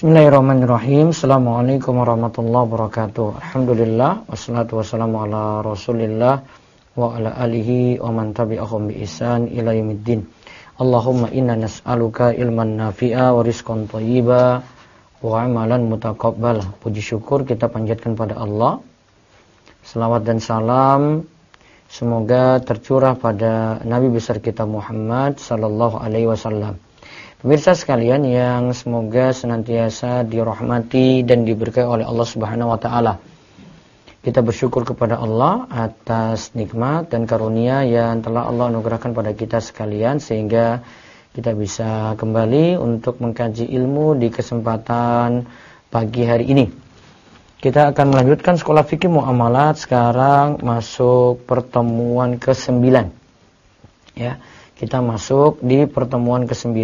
Bismillahirrahmanirrahim. Assalamualaikum warahmatullahi wabarakatuh. Alhamdulillah wassalatu wassalamu ala Rasulillah wa ala alihi wa man tabi'ahum bi ihsan ila yaumiddin. Allahumma inna nas'aluka ilman nafi'a wa rizqan thayyiba wa amalan mutaqabbal. Puji syukur kita panjatkan pada Allah. Selawat dan salam semoga tercurah pada Nabi besar kita Muhammad sallallahu alaihi wasallam. Pemirsa sekalian yang semoga senantiasa dirahmati dan diberkahi oleh Allah Subhanahu wa taala. Kita bersyukur kepada Allah atas nikmat dan karunia yang telah Allah anugerahkan pada kita sekalian sehingga kita bisa kembali untuk mengkaji ilmu di kesempatan pagi hari ini. Kita akan melanjutkan sekolah fikih muamalat, sekarang masuk pertemuan ke-9. Ya. Kita masuk di pertemuan ke-9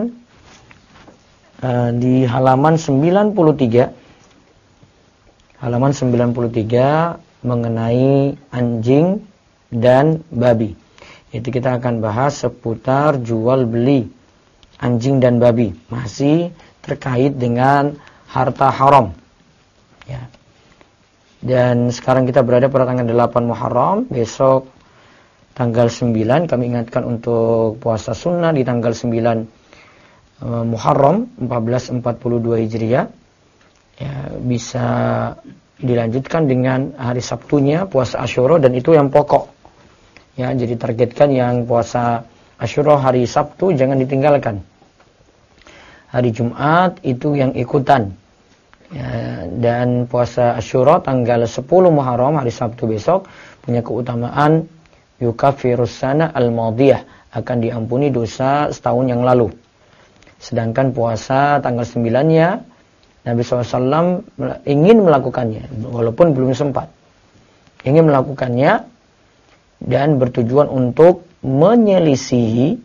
di halaman 93. Halaman 93 mengenai anjing dan babi. Itu kita akan bahas seputar jual beli anjing dan babi, masih terkait dengan harta haram. Ya. Dan sekarang kita berada pada tanggal 8 Muharram, besok tanggal 9, kami ingatkan untuk puasa sunnah di tanggal 9 Muharram 1442 Hijriah. Ya, bisa dilanjutkan dengan hari Sabtunya puasa Asyura, dan itu yang pokok. Ya, jadi targetkan yang puasa Asyura hari Sabtu jangan ditinggalkan. Hari Jumat itu yang ikutan. Ya, dan puasa Asyura tanggal 10 Muharram hari Sabtu besok punya keutamaan yukafirus sana al-madiyah, akan diampuni dosa setahun yang lalu. Sedangkan puasa tanggal 9-nya Nabi SAW ingin melakukannya, walaupun belum sempat. Ingin melakukannya dan bertujuan untuk menyelisihi,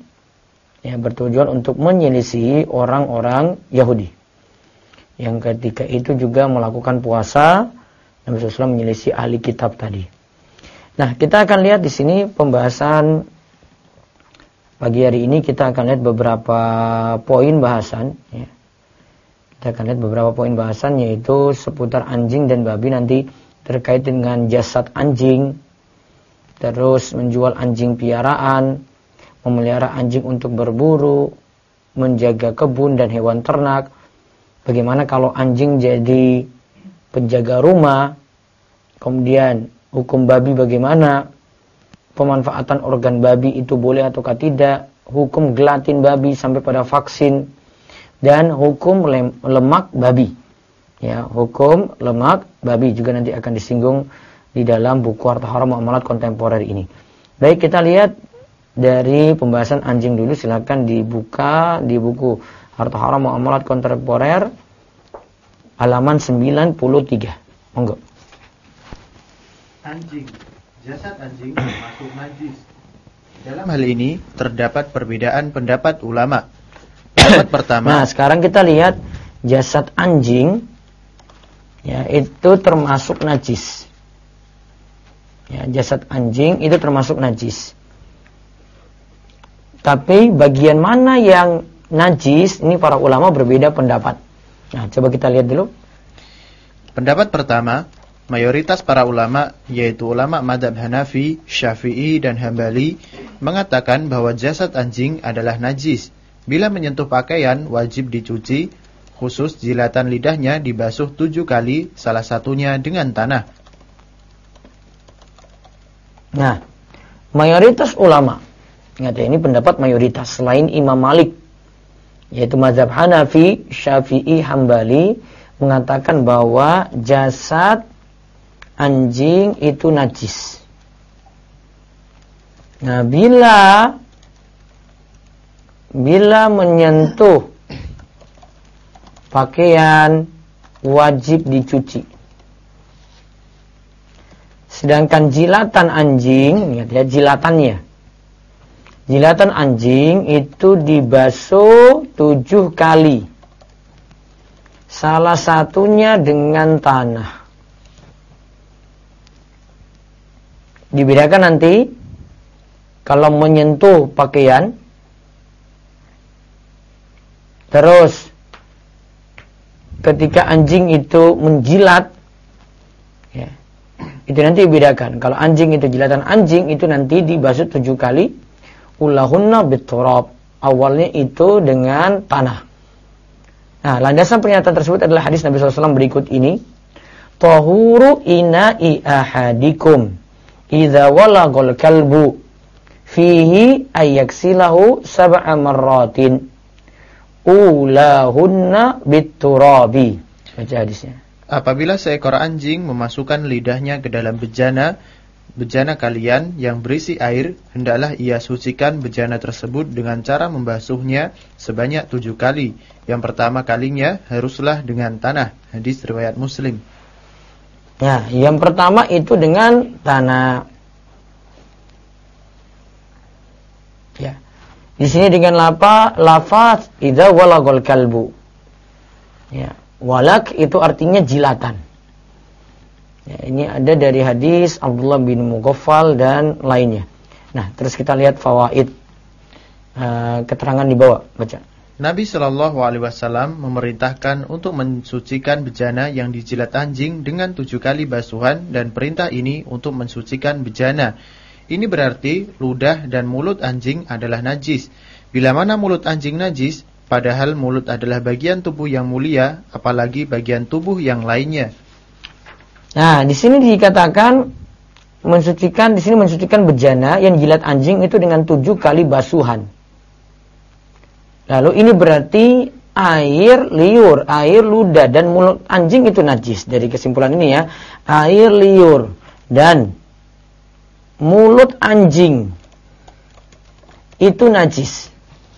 orang-orang Yahudi. Yang ketika itu juga melakukan puasa, Nabi SAW menyelisihi ahli kitab tadi. Nah, kita akan lihat di sini pembahasan pagi hari ini. Kita akan lihat beberapa poin bahasan. Ya. Kita akan lihat beberapa poin bahasan, yaitu seputar anjing dan babi, nanti terkait dengan jasad anjing, terus menjual anjing piaraan, memelihara anjing untuk berburu, menjaga kebun dan hewan ternak. Bagaimana kalau anjing jadi penjaga rumah, kemudian hukum babi bagaimana, pemanfaatan organ babi itu boleh ataukah tidak, hukum gelatin babi sampai pada vaksin, dan hukum lemak babi. Ya, hukum lemak babi juga nanti akan disinggung di dalam buku Harta Haram Muamalat Kontemporer ini. Baik, kita lihat dari pembahasan anjing dulu. Silakan dibuka di buku Harta Haram Muamalat Kontemporer halaman 93. Monggo. Anjing, jasad anjing termasuk najis. Dalam hal ini terdapat perbedaan pendapat ulama. Pendapat pertama. Nah, sekarang kita lihat jasad anjing, ya, itu termasuk najis. Ya, jasad anjing itu termasuk najis. Tapi bagian mana yang najis, ini para ulama berbeda pendapat. Nah, coba kita lihat dulu. Pendapat pertama, mayoritas para ulama, yaitu ulama mazhab Hanafi, Syafi'i, dan Hambali, mengatakan bahwa jasad anjing adalah najis. Bila menyentuh pakaian, wajib dicuci, khusus jilatan lidahnya dibasuh 7 kali, salah satunya dengan tanah. Nah, mayoritas ulama, ingat ya, ini pendapat mayoritas, selain Imam Malik, yaitu mazhab Hanafi, Syafi'i, Hambali, mengatakan bahwa jasad anjing itu najis. Nah, bila menyentuh pakaian wajib dicuci. Sedangkan jilatan anjing, lihat ya, jilatannya. Jilatan anjing itu dibasuh 7 kali. Salah satunya dengan tanah. Dibedakan nanti kalau menyentuh pakaian, terus ketika anjing itu menjilat, ya, itu nanti dibedakan. Kalau anjing itu jilatan anjing itu nanti dibasuh 7 kali. Ulahunna biturab. Awalnya itu dengan tanah. Nah, landasan pernyataan tersebut adalah hadis Nabi SAW berikut ini. Tahuru ina'i ahadikum idza walagul kalbu fihi ayyaksilahu 7 marratin. Ulahunna biturabi. Baca hadisnya. Apabila seekor anjing memasukkan lidahnya ke dalam bejana kalian yang berisi air, hendaklah ia sucikan bejana tersebut dengan cara membasuhnya sebanyak 7 kali. Yang pertama kalinya haruslah dengan tanah. Hadis riwayat Muslim. Nah, yang pertama itu dengan tanah. Ya. Di sini dengan lafaz idza walagul kalbu. Ya, walak itu artinya jilatan. Ya, ini ada dari hadis Abdullah bin Mughaffal dan lainnya. Nah, terus kita lihat fawaid, keterangan di bawah, baca. Nabi Shallallahu Alaihi Wasallam memerintahkan untuk mensucikan bejana yang dijilat anjing dengan 7 kali basuhan, dan perintah ini untuk mensucikan bejana. Ini berarti ludah dan mulut anjing adalah najis. Bila mana mulut anjing najis, padahal mulut adalah bagian tubuh yang mulia, apalagi bagian tubuh yang lainnya. Nah, di sini dikatakan mensucikan bejana yang jilat anjing itu dengan 7 kali basuhan. Lalu ini berarti air liur, air ludah dan mulut anjing itu najis. Dari kesimpulan ini ya, air liur dan mulut anjing itu najis.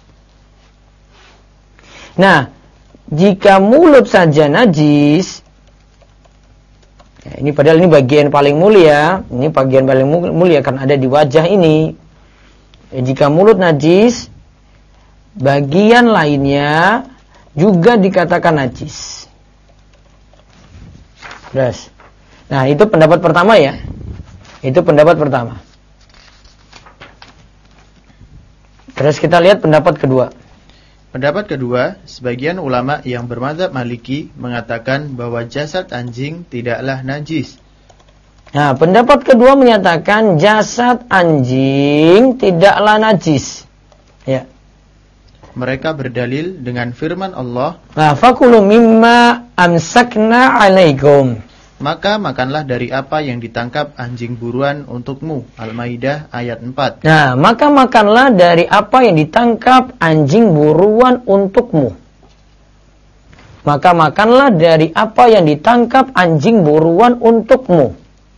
Nah, jika mulut saja najis, ya, ini padahal ini bagian paling mulia, karena ada di wajah ini. Ya, jika mulut najis, bagian lainnya juga dikatakan najis. Terus, nah itu pendapat pertama ya. Itu pendapat pertama. Terus kita lihat pendapat kedua. Pendapat kedua, sebagian ulama yang bermadzhab Maliki mengatakan bahwa jasad anjing tidaklah najis. Nah, pendapat kedua menyatakan jasad anjing tidaklah najis. Ya. Mereka berdalil dengan firman Allah, fakulu mimma amsakna alaikum. Maka makanlah dari apa yang ditangkap anjing buruan untukmu. Al-Maidah ayat 4. Nah, maka makanlah dari apa yang ditangkap anjing buruan untukmu. Maka makanlah dari apa yang ditangkap anjing buruan untukmu.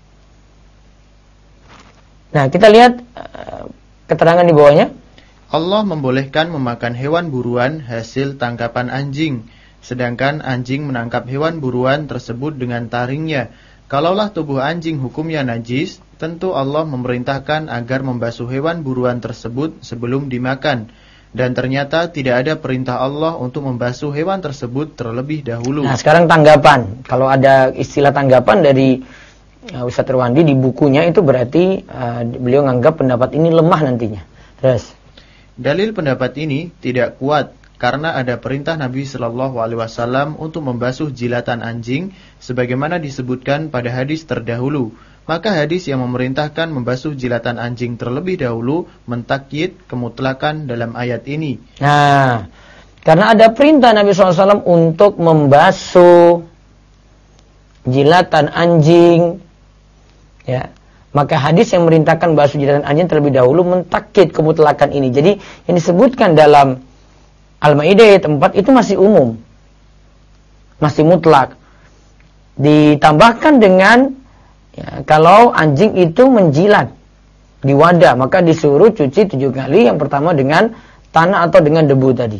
Nah, kita lihat keterangan di bawahnya. Allah membolehkan memakan hewan buruan hasil tangkapan anjing. Sedangkan anjing menangkap hewan buruan tersebut dengan taringnya. Kalaulah tubuh anjing hukumnya najis, tentu Allah memerintahkan agar membasuh hewan buruan tersebut sebelum dimakan. Dan ternyata tidak ada perintah Allah untuk membasuh hewan tersebut terlebih dahulu. Nah, sekarang tanggapan. Kalau ada istilah tanggapan dari Ustaz Irwandi di bukunya, itu berarti beliau menganggap pendapat ini lemah nantinya. Terus, dalil pendapat ini tidak kuat karena ada perintah Nabi Shallallahu Alaihi Wasallam untuk membasuh jilatan anjing, sebagaimana disebutkan pada hadis terdahulu. Maka hadis yang memerintahkan membasuh jilatan anjing terlebih dahulu mentakyid kemutlakan dalam ayat ini. Nah, karena ada perintah Nabi SAW untuk membasuh jilatan anjing, ya, maka hadis yang memerintahkan basuh jilatan anjing terlebih dahulu mentakyid kemutlakan ini. Jadi yang disebutkan dalam Al-Maidah ayat 4 itu masih umum, masih mutlak. Ditambahkan dengan ya, kalau anjing itu menjilat di wadah, maka disuruh cuci 7 kali. Yang pertama dengan tanah atau dengan debu tadi.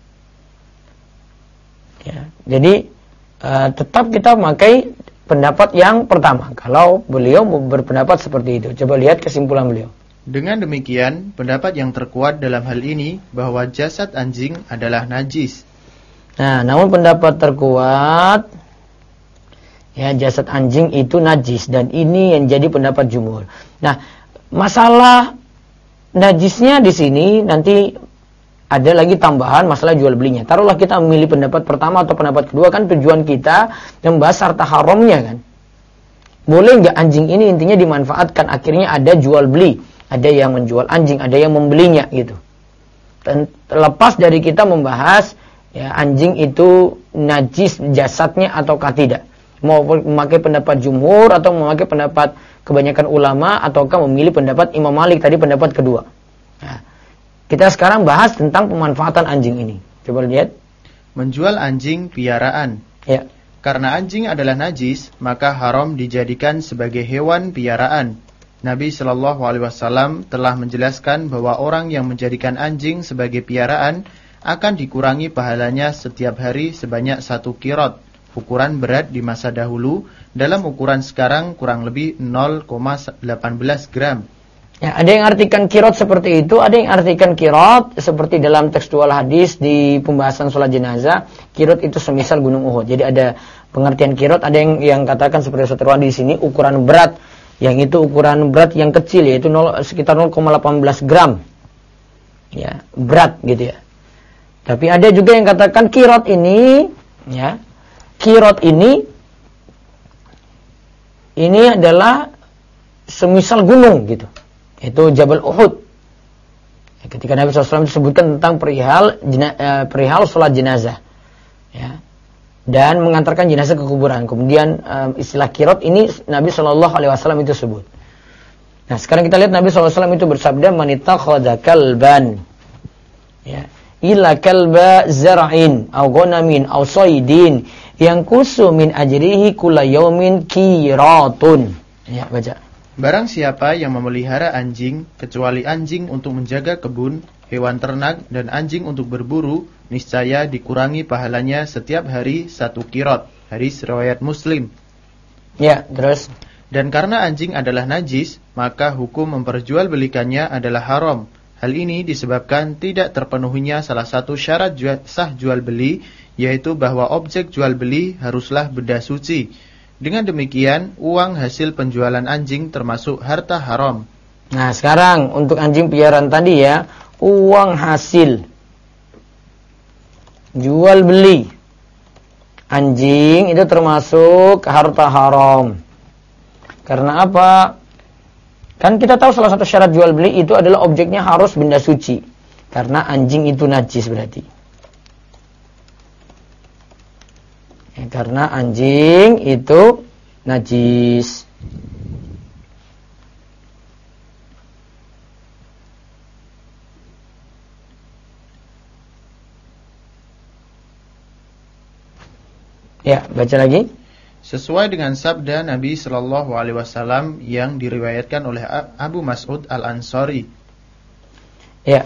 Ya, jadi tetap kita memakai pendapat yang pertama. Kalau beliau berpendapat seperti itu, coba lihat kesimpulan beliau. Dengan demikian, pendapat yang terkuat dalam hal ini bahwa jasad anjing adalah najis. Nah, namun pendapat terkuat, ya, jasad anjing itu najis, dan ini yang jadi pendapat jumhur. Nah, masalah najisnya di sini nanti ada lagi tambahan masalah jual belinya. Taruhlah kita memilih pendapat pertama atau pendapat kedua, kan tujuan kita membahas harta haramnya kan. Boleh nggak anjing ini intinya dimanfaatkan, akhirnya ada jual beli, ada yang menjual anjing, ada yang membelinya gitu. Dan terlepas dari kita membahas ya anjing itu najis jasadnya ataukah tidak, mau memakai pendapat jumhur atau memakai pendapat kebanyakan ulama ataukah memilih pendapat Imam Malik tadi pendapat kedua. Nah, kita sekarang bahas tentang pemanfaatan anjing ini. Coba lihat. Menjual anjing piaraan. Ya. Karena anjing adalah najis, maka haram dijadikan sebagai hewan piaraan. Nabi Shallallahu Alaihi Wasallam telah menjelaskan bahwa orang yang menjadikan anjing sebagai piaraan akan dikurangi pahalanya setiap hari sebanyak 1 qirot. Ukuran berat di masa dahulu, dalam ukuran sekarang kurang lebih 0,18 gram. Ya, ada yang artikan qirot seperti itu, ada yang artikan qirot seperti dalam tekstual hadis di pembahasan sholat jenazah. Qirot itu semisal gunung Uhud. Jadi ada pengertian qirot, ada yang katakan seperti Ustaz di sini ukuran berat, yang itu ukuran berat yang kecil yaitu sekitar 0,18 gram. Ya, berat gitu ya. Tapi ada juga yang katakan qirot ini, ya, qirot ini adalah semisal gunung gitu. Itu Jabal Uhud. Ketika Nabi SAW disebutkan tentang perihal sholat jenazah, ya, dan mengantarkan jenazah ke kuburan. Kemudian istilah qirot ini Nabi SAW itu sebut. Nah, sekarang kita lihat Nabi SAW itu bersabda, "Man ittakhadha kalban, ya, illa kalba zar'in aw ghanamin aw saydin yanqusu min ajrihi kulla yawmin qiratun." Ya, baca. Barang siapa yang memelihara anjing, kecuali anjing untuk menjaga kebun, hewan ternak, dan anjing untuk berburu, niscaya dikurangi pahalanya setiap hari 1 qirot. Hadis riwayat Muslim. Ya, terus. Dan karena anjing adalah najis, maka hukum memperjualbelikannya adalah haram. Hal ini disebabkan tidak terpenuhinya salah satu syarat sah jual beli, yaitu bahwa objek jual beli haruslah benda suci. Dengan demikian, uang hasil penjualan anjing termasuk harta haram. Nah, sekarang untuk anjing piaraan tadi ya, uang hasil jual beli anjing itu termasuk harta haram. Karena apa? Kan kita tahu salah satu syarat jual beli itu adalah objeknya harus benda suci. Karena anjing itu najis berarti. Ya, karena anjing itu najis. Ya, baca lagi. Sesuai dengan sabda Nabi Shallallahu Alaihi Wasallam yang diriwayatkan oleh Abu Mas'ud Al-Ansari. Ya.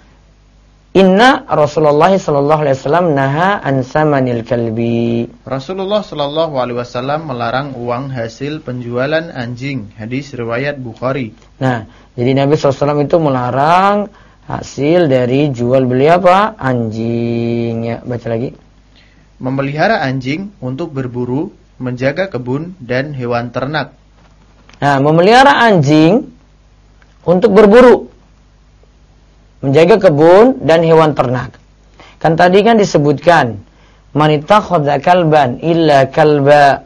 Inna Rasulullah sallallahu alaihi wasallam naha an samanil kalbi. Rasulullah sallallahu alaihi wasallam melarang uang hasil penjualan anjing. Hadis riwayat Bukhari. Nah, jadi Nabi SAW itu melarang hasil dari jual beli apa? Anjing. Ya, baca lagi. Memelihara anjing untuk berburu, menjaga kebun dan hewan ternak. Nah, memelihara anjing untuk berburu, menjaga kebun dan hewan ternak. Kan tadi kan disebutkan man ittakhadha kalban illa kalba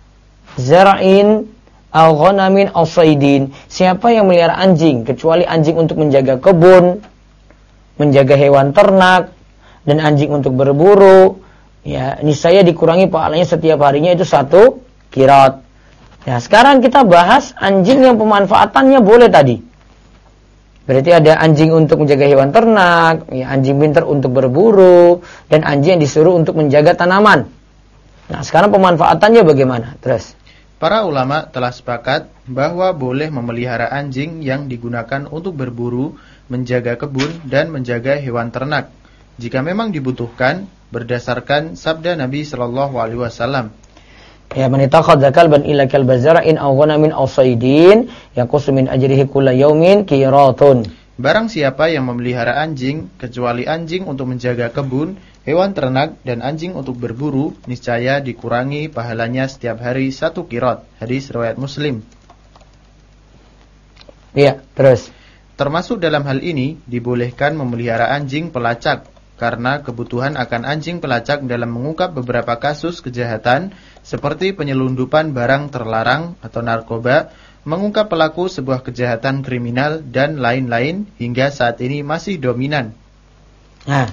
zar'in aw ghanamin aw saydin. Siapa yang melihara anjing kecuali anjing untuk menjaga kebun, menjaga hewan ternak dan anjing untuk berburu, ya niscaya dikurangi pahalanya setiap harinya itu 1 qirot. Ya, sekarang kita bahas anjing yang pemanfaatannya boleh tadi. Berarti ada anjing untuk menjaga hewan ternak, ya, anjing pintar untuk berburu, dan anjing yang disuruh untuk menjaga tanaman. Nah, sekarang pemanfaatannya bagaimana? Terus. Para ulama telah sepakat bahwa boleh memelihara anjing yang digunakan untuk berburu, menjaga kebun, dan menjaga hewan ternak, jika memang dibutuhkan, berdasarkan sabda Nabi Shallallahu Alaihi Wasallam. Ya, man ittakhadha kalban illa kalba zar'in aw ghanamin aw saydin yanqusu min ajrihi kulla yawmin qiratun. Barang siapa yang memelihara anjing kecuali anjing untuk menjaga kebun, hewan ternak dan anjing untuk berburu, niscaya dikurangi pahalanya setiap hari 1 qirot. Hadis riwayat Muslim. Iya, terus. Termasuk dalam hal ini dibolehkan memelihara anjing pelacak karena kebutuhan akan anjing pelacak dalam mengungkap beberapa kasus kejahatan seperti penyelundupan barang terlarang atau narkoba, mengungkap pelaku sebuah kejahatan kriminal dan lain-lain hingga saat ini masih dominan. Nah,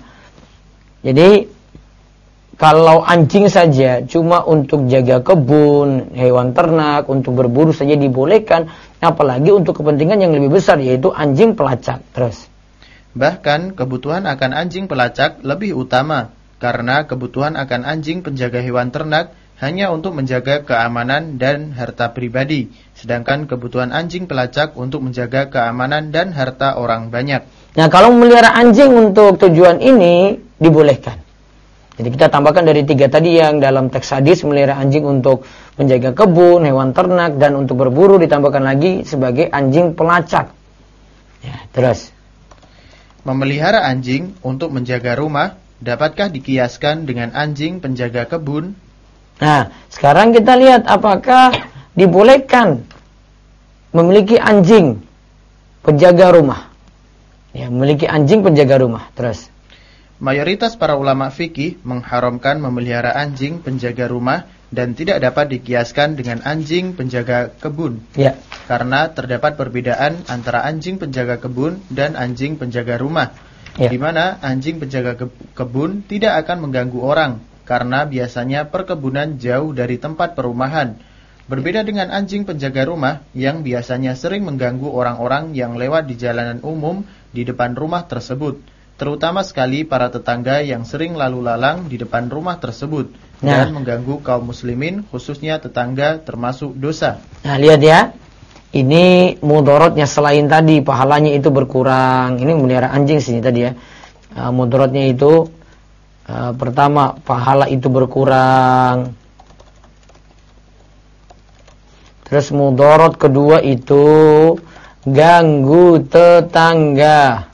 jadi kalau anjing saja cuma untuk jaga kebun, hewan ternak, untuk berburu saja dibolehkan, apalagi untuk kepentingan yang lebih besar, yaitu anjing pelacak. Terus, bahkan kebutuhan akan anjing pelacak lebih utama, karena kebutuhan akan anjing penjaga hewan ternak hanya untuk menjaga keamanan dan harta pribadi, sedangkan kebutuhan anjing pelacak untuk menjaga keamanan dan harta orang banyak. Nah, kalau memelihara anjing untuk tujuan ini dibolehkan. Jadi kita tambahkan dari 3 tadi yang dalam teks hadis, memelihara anjing untuk menjaga kebun, hewan ternak, dan untuk berburu, ditambahkan lagi sebagai anjing pelacak. Ya, terus. Memelihara anjing untuk menjaga rumah, dapatkah dikiaskan dengan anjing penjaga kebun? Nah, sekarang kita lihat apakah dibolehkan memiliki anjing penjaga rumah. Ya, memiliki anjing penjaga rumah. Terus. Mayoritas para ulama fikih mengharamkan memelihara anjing penjaga rumah dan tidak dapat dikiaskan dengan anjing penjaga kebun. Ya. Karena terdapat perbedaan antara anjing penjaga kebun dan anjing penjaga rumah. Ya. Di mana anjing penjaga kebun tidak akan mengganggu orang karena biasanya perkebunan jauh dari tempat perumahan. Berbeda dengan anjing penjaga rumah yang biasanya sering mengganggu orang-orang yang lewat di jalanan umum di depan rumah tersebut, terutama sekali para tetangga yang sering lalu lalang di depan rumah tersebut dan mengganggu kaum muslimin, khususnya tetangga, termasuk dosa. Nah, lihat ya, ini mudorotnya selain tadi pahalanya itu berkurang. Ini memelihara anjing sini tadi ya. Mudorotnya itu pertama pahala itu berkurang. Terus mudorot kedua itu ganggu tetangga.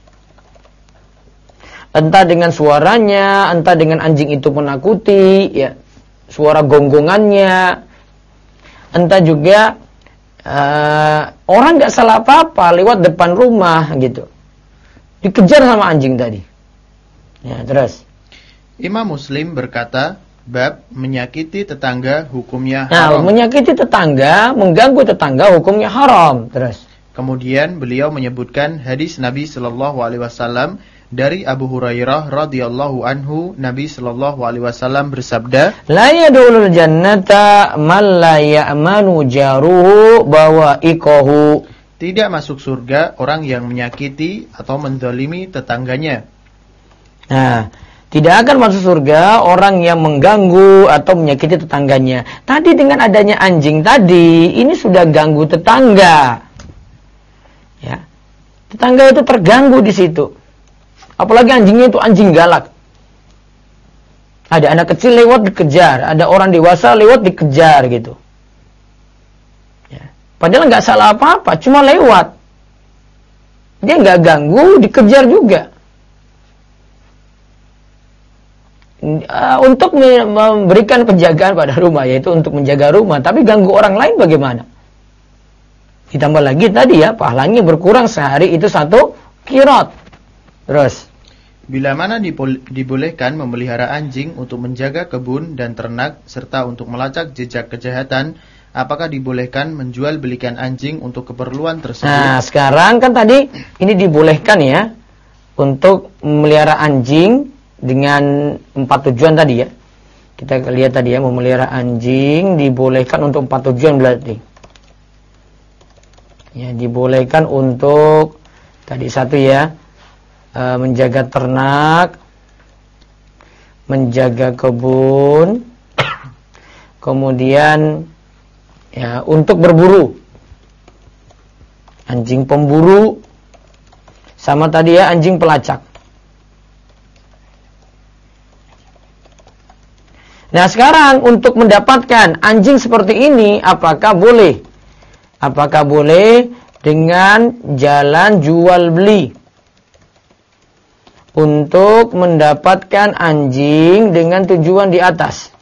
Entah dengan suaranya, entah dengan anjing itu menakuti, ya, suara gonggongannya, entah juga orang nggak salah apa-apa lewat depan rumah gitu, dikejar sama anjing tadi. Ya, terus. Imam Muslim berkata, bab menyakiti tetangga hukumnya haram. Nah, menyakiti tetangga, mengganggu tetangga hukumnya haram. Terus. Kemudian beliau menyebutkan hadis Nabi Shallallahu Alaihi Wasallam. Dari Abu Hurairah radhiyallahu anhu, Nabi sallallahu alaihi wasallam bersabda, "La yadkhulul jannata man la ya'manu jaruhu bawa'iqahu." Tidak masuk surga orang yang menyakiti atau menzalimi tetangganya. Nah, tidak akan masuk surga orang yang mengganggu atau menyakiti tetangganya. Tadi dengan adanya anjing tadi, ini sudah ganggu tetangga. Ya. Tetangga itu terganggu di situ. Apalagi anjingnya itu anjing galak. Ada anak kecil lewat dikejar, ada orang dewasa lewat dikejar gitu. Ya. Padahal nggak salah apa-apa, cuma lewat. Dia nggak ganggu, dikejar juga. Untuk memberikan penjagaan pada rumah, yaitu untuk menjaga rumah, tapi ganggu orang lain bagaimana? Ditambah lagi tadi ya, pahalanya berkurang sehari itu 1 qirot. Terus. Bila mana dibolehkan memelihara anjing untuk menjaga kebun dan ternak serta untuk melacak jejak kejahatan, apakah dibolehkan menjual belikan anjing untuk keperluan tersebut? Nah, sekarang kan tadi ini dibolehkan ya untuk memelihara anjing dengan 4 tujuan tadi ya. Kita lihat tadi ya, memelihara anjing dibolehkan untuk 4 tujuan berarti. Ya, dibolehkan untuk tadi 1 ya. Menjaga ternak, menjaga kebun, kemudian ya untuk berburu, anjing pemburu, sama tadi ya anjing pelacak. Nah, sekarang untuk mendapatkan anjing seperti ini, apakah boleh? Apakah boleh dengan jalan jual beli? Untuk mendapatkan anjing dengan tujuan di atas.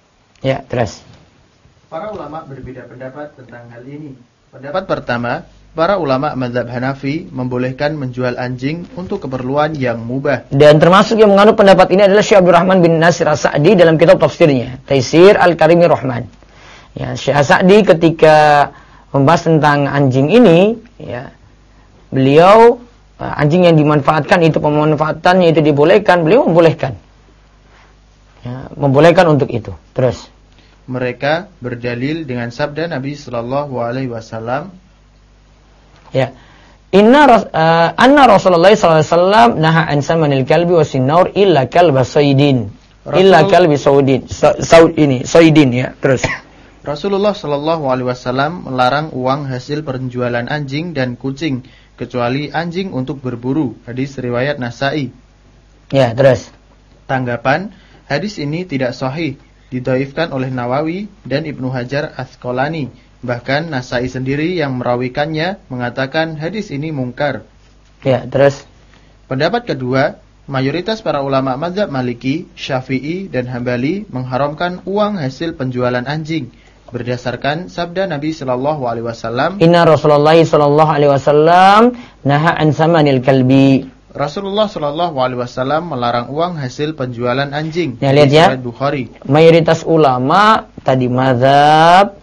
Ya, terus. Para ulama berbeda pendapat tentang hal ini. Pendapat pertama, para ulama mazhab Hanafi membolehkan menjual anjing untuk keperluan yang mubah. Dan termasuk yang menganut pendapat ini adalah Syekh Abdurrahman bin Nasir As-Sa'di dalam kitab tafsirnya, Taisir Al-Karimir Rahman. Ya, Syekh As-Sa'di ketika membahas tentang anjing ini, ya, beliau anjing yang dimanfaatkan itu, pemanfaatannya itu dibolehkan, beliau membolehkan. Ya, membolehkan untuk itu. Terus mereka berdalil dengan sabda Nabi sallallahu alaihi wasallam, ya, anna Rasulullah sallallahu alaihi wasallam naha an samanil kalbi wasinnaur illa kalba saydin. Illa kalbi saudin. Saydin, ya. Terus Rasulullah sallallahu alaihi wasallam melarang uang hasil penjualan anjing dan kucing kecuali anjing untuk berburu. Hadis riwayat Nasa'i. Ya, terus Tanggapan, hadis ini tidak sahih, didhaifkan oleh Nawawi dan Ibnu Hajar Asqalani. Bahkan Nasa'i sendiri yang merawikannya mengatakan hadis ini mungkar. Ya, terus Pendapat kedua, mayoritas para ulama mazhab Maliki, Syafi'i, dan Hambali mengharamkan uang hasil penjualan anjing berdasarkan sabda Nabi sallallahu alaihi wasallam, Inna Rasulullah sallallahu alaihi wasallam naha an samanil kalbi. Rasulullah sallallahu alaihi wasallam melarang uang hasil penjualan anjing. Ya, lihat ya. Bukhari. Mayoritas ulama tadi mazhab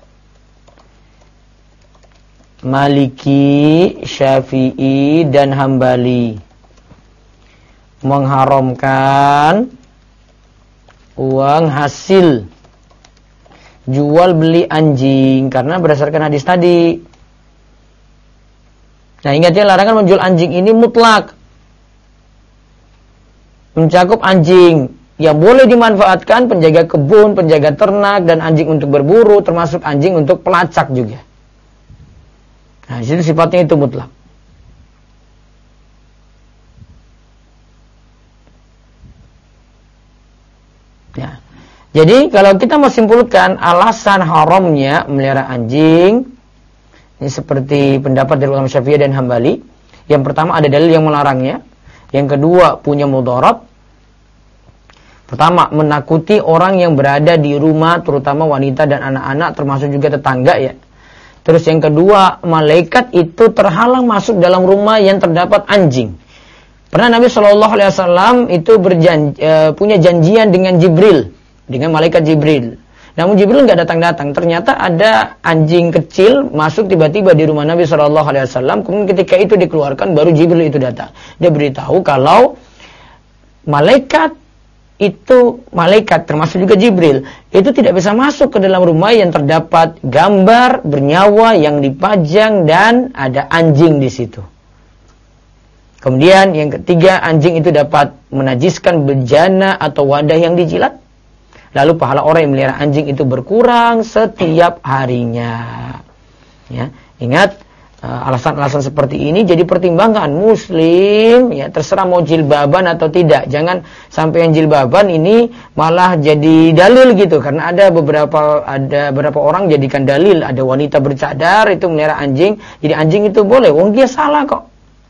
Maliki, Syafi'i, dan Hambali mengharamkan uang hasil jual beli anjing karena berdasarkan hadis tadi. Nah, ingat ya, larangan menjual anjing ini mutlak, mencakup anjing yang boleh dimanfaatkan, penjaga kebun, penjaga ternak, dan anjing untuk berburu, termasuk anjing untuk pelacak juga. Nah, di situ sifatnya itu mutlak. Ya. Jadi kalau kita mau simpulkan alasan haramnya melihara anjing, ini seperti pendapat dari ulama Syafi'i dan Hambali. Yang pertama ada dalil yang melarangnya. Yang kedua punya mudarat. Pertama, menakuti orang yang berada di rumah, terutama wanita dan anak-anak, termasuk juga tetangga, ya. Terus yang kedua, malaikat itu terhalang masuk dalam rumah yang terdapat anjing. Pernah Nabi Shallallahu Alaihi Wasallam itu punya janjian dengan Jibril, dengan malaikat Jibril. Namun Jibril nggak datang-datang. Ternyata ada anjing kecil masuk tiba-tiba di rumah Nabi Shallallahu Alaihi Wasallam. Kemudian ketika itu dikeluarkan, baru Jibril itu datang. Dia beritahu kalau malaikat termasuk juga Jibril, itu tidak bisa masuk ke dalam rumah yang terdapat gambar bernyawa yang dipajang dan ada anjing di situ. Kemudian yang ketiga, anjing itu dapat menajiskan bejana atau wadah yang dijilat. Lalu pahala orang yang melihara anjing itu berkurang setiap harinya. Ya, ingat, alasan-alasan seperti ini jadi pertimbangan muslim, ya, terserah mau jilbaban atau tidak. Jangan sampai yang jilbaban ini malah jadi dalil gitu, karena ada beberapa orang jadikan dalil, ada wanita bercadar itu melihara anjing, jadi anjing itu boleh, wong dia salah kok.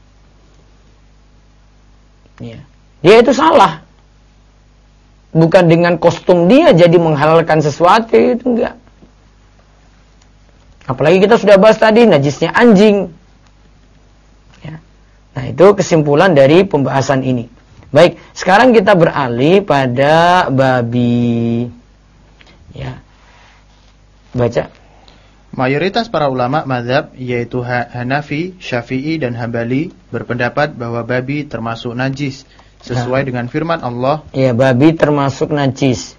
Ya. Dia itu salah. Bukan dengan kostum dia jadi menghalalkan sesuatu, itu enggak. Apalagi kita sudah bahas tadi najisnya anjing. Ya. Nah, itu kesimpulan dari pembahasan ini. Baik, sekarang kita beralih pada babi. Ya. Baca. Mayoritas para ulama mazhab yaitu Hanafi, Syafi'i, dan Hambali berpendapat bahwa babi termasuk najis sesuai dengan firman Allah. Ya, babi termasuk najis.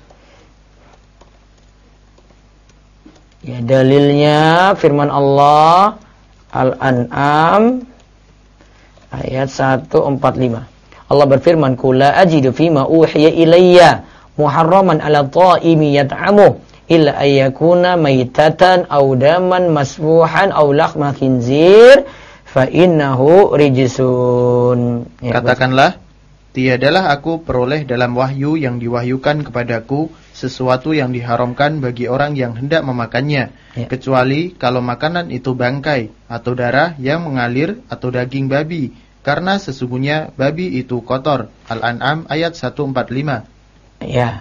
Ya, dalilnya firman Allah Al-An'am ayat 145. Allah berfirman, "Qul la ajidu fima uhiya ilayya muharraman 'ala ta'imi yat'amuhu illa ayyakuna maitatan aw daman masfuhan aw lahma khinzir fa innahu rijsun." Ya, katakanlah, tiadalah aku peroleh dalam wahyu yang diwahyukan kepadaku sesuatu yang diharamkan bagi orang yang hendak memakannya, ya, kecuali kalau makanan itu bangkai atau darah yang mengalir atau daging babi, karena sesungguhnya babi itu kotor. Al-An'am ayat 145. Ya.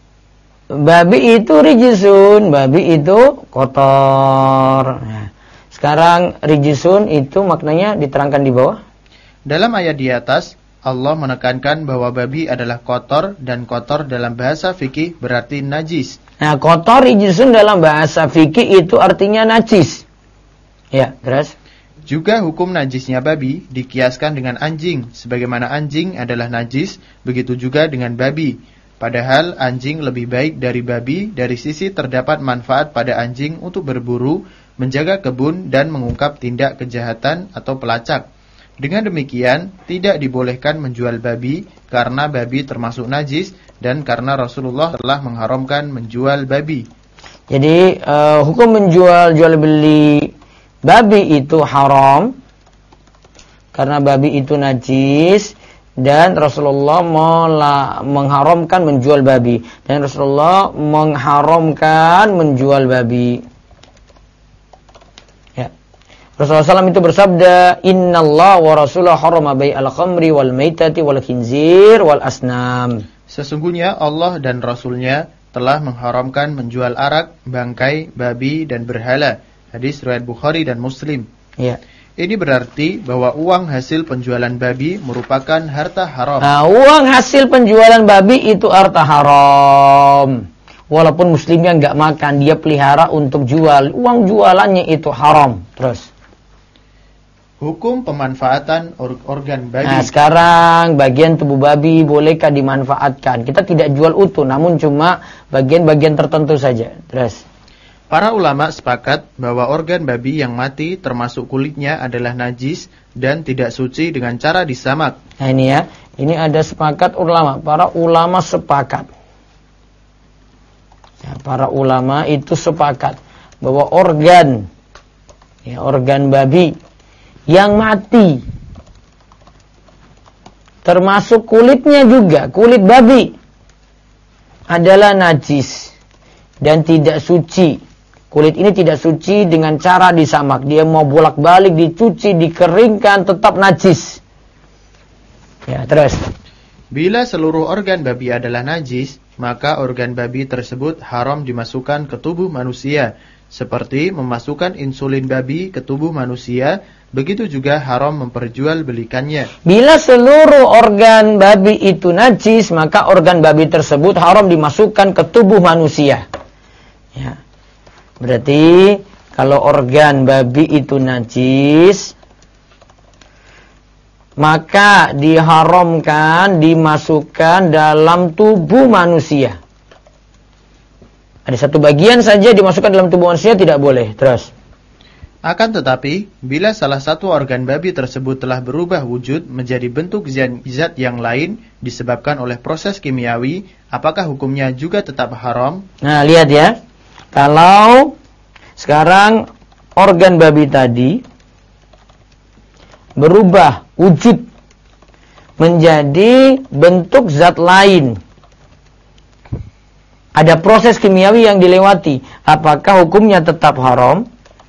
Babi itu rijsun, babi itu kotor. Nah, Sekarang rijisun itu maknanya diterangkan di bawah. Dalam ayat di atas, Allah menekankan bahwa babi adalah kotor, dan kotor dalam bahasa fikih berarti najis. Nah, kotor rijisun dalam bahasa fikih itu artinya najis. Ya, terus? Juga hukum najisnya babi dikiaskan dengan anjing. Sebagaimana anjing adalah najis, begitu juga dengan babi. Padahal anjing lebih baik dari babi dari sisi terdapat manfaat pada anjing untuk berburu, menjaga kebun, dan mengungkap tindak kejahatan atau pelacak. Dengan demikian, tidak dibolehkan menjual babi karena babi termasuk najis dan karena Rasulullah telah mengharamkan menjual babi. Jadi hukum menjual jual beli babi itu haram karena babi itu najis dan Rasulullah mengharamkan menjual babi dan Rasulullah mengharamkan menjual babi. Rasulullah SAW itu bersabda, Innallaha wa rasulahu harrama bai'al khamri wal maitati wal khinzir wal asnam. Sesungguhnya Allah dan Rasulnya telah mengharamkan menjual arak, bangkai, babi, dan berhala. Hadis riwayat Bukhari dan Muslim. Ya. Ini berarti bahwa uang hasil penjualan babi merupakan harta haram. Nah, uang hasil penjualan babi itu harta haram. Walaupun muslimnya nggak makan, dia pelihara untuk jual. Uang jualannya itu haram. Terus. Hukum pemanfaatan organ babi. Nah, sekarang bagian tubuh babi bolehkah dimanfaatkan? Kita tidak jual utuh, namun cuma bagian-bagian tertentu saja. Terus. Para ulama sepakat bahwa organ babi yang mati termasuk kulitnya adalah najis dan tidak suci dengan cara disamak. Nah ini ya, ini ada sepakat ulama. Para ulama sepakat. Ya, para ulama itu sepakat bahwa organ babi yang mati termasuk kulitnya juga, kulit babi adalah najis dan tidak suci. Kulit ini tidak suci dengan cara disamak. Dia mau bolak-balik, dicuci, dikeringkan, tetap najis. Ya, terus. Bila seluruh organ babi adalah najis, maka organ babi tersebut haram dimasukkan ke tubuh manusia. Seperti memasukkan insulin babi ke tubuh manusia, begitu juga haram memperjualbelikannya. Bila seluruh organ babi itu najis, maka organ babi tersebut haram dimasukkan ke tubuh manusia. Ya. Berarti kalau organ babi itu najis, maka diharamkan dimasukkan dalam tubuh manusia. Ada satu bagian saja dimasukkan dalam tubuh manusia tidak boleh. Terus. Akan tetapi, bila salah satu organ babi tersebut telah berubah wujud menjadi bentuk zat yang lain disebabkan oleh proses kimiawi, apakah hukumnya juga tetap haram? Nah, lihat ya. Kalau sekarang organ babi tadi berubah wujud menjadi bentuk zat lain, ada proses kimiawi yang dilewati, apakah hukumnya tetap haram?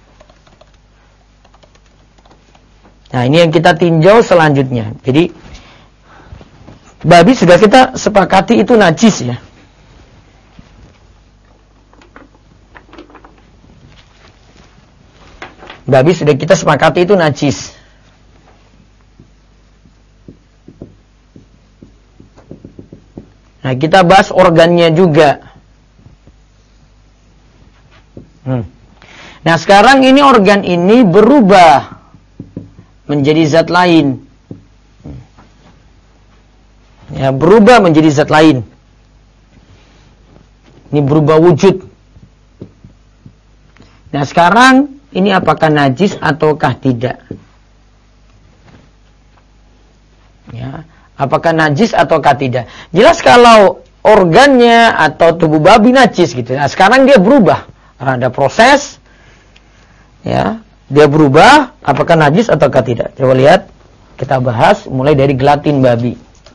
Nah, ini yang kita tinjau selanjutnya. Jadi, babi sudah kita sepakati itu najis ya. Babi sudah kita sepakati itu najis. Nah, kita bahas organnya juga. Nah, sekarang ini organ ini berubah menjadi zat lain. Ya, berubah menjadi zat lain. Ini berubah wujud. Nah, sekarang ini apakah najis ataukah tidak? Ya, apakah najis ataukah tidak? Jelas kalau organnya atau tubuh babi najis gitu. Nah, sekarang dia berubah. Ada proses, ya, dia berubah, apakah najis ataukah tidak? Coba lihat, kita bahas mulai dari gelatin babi.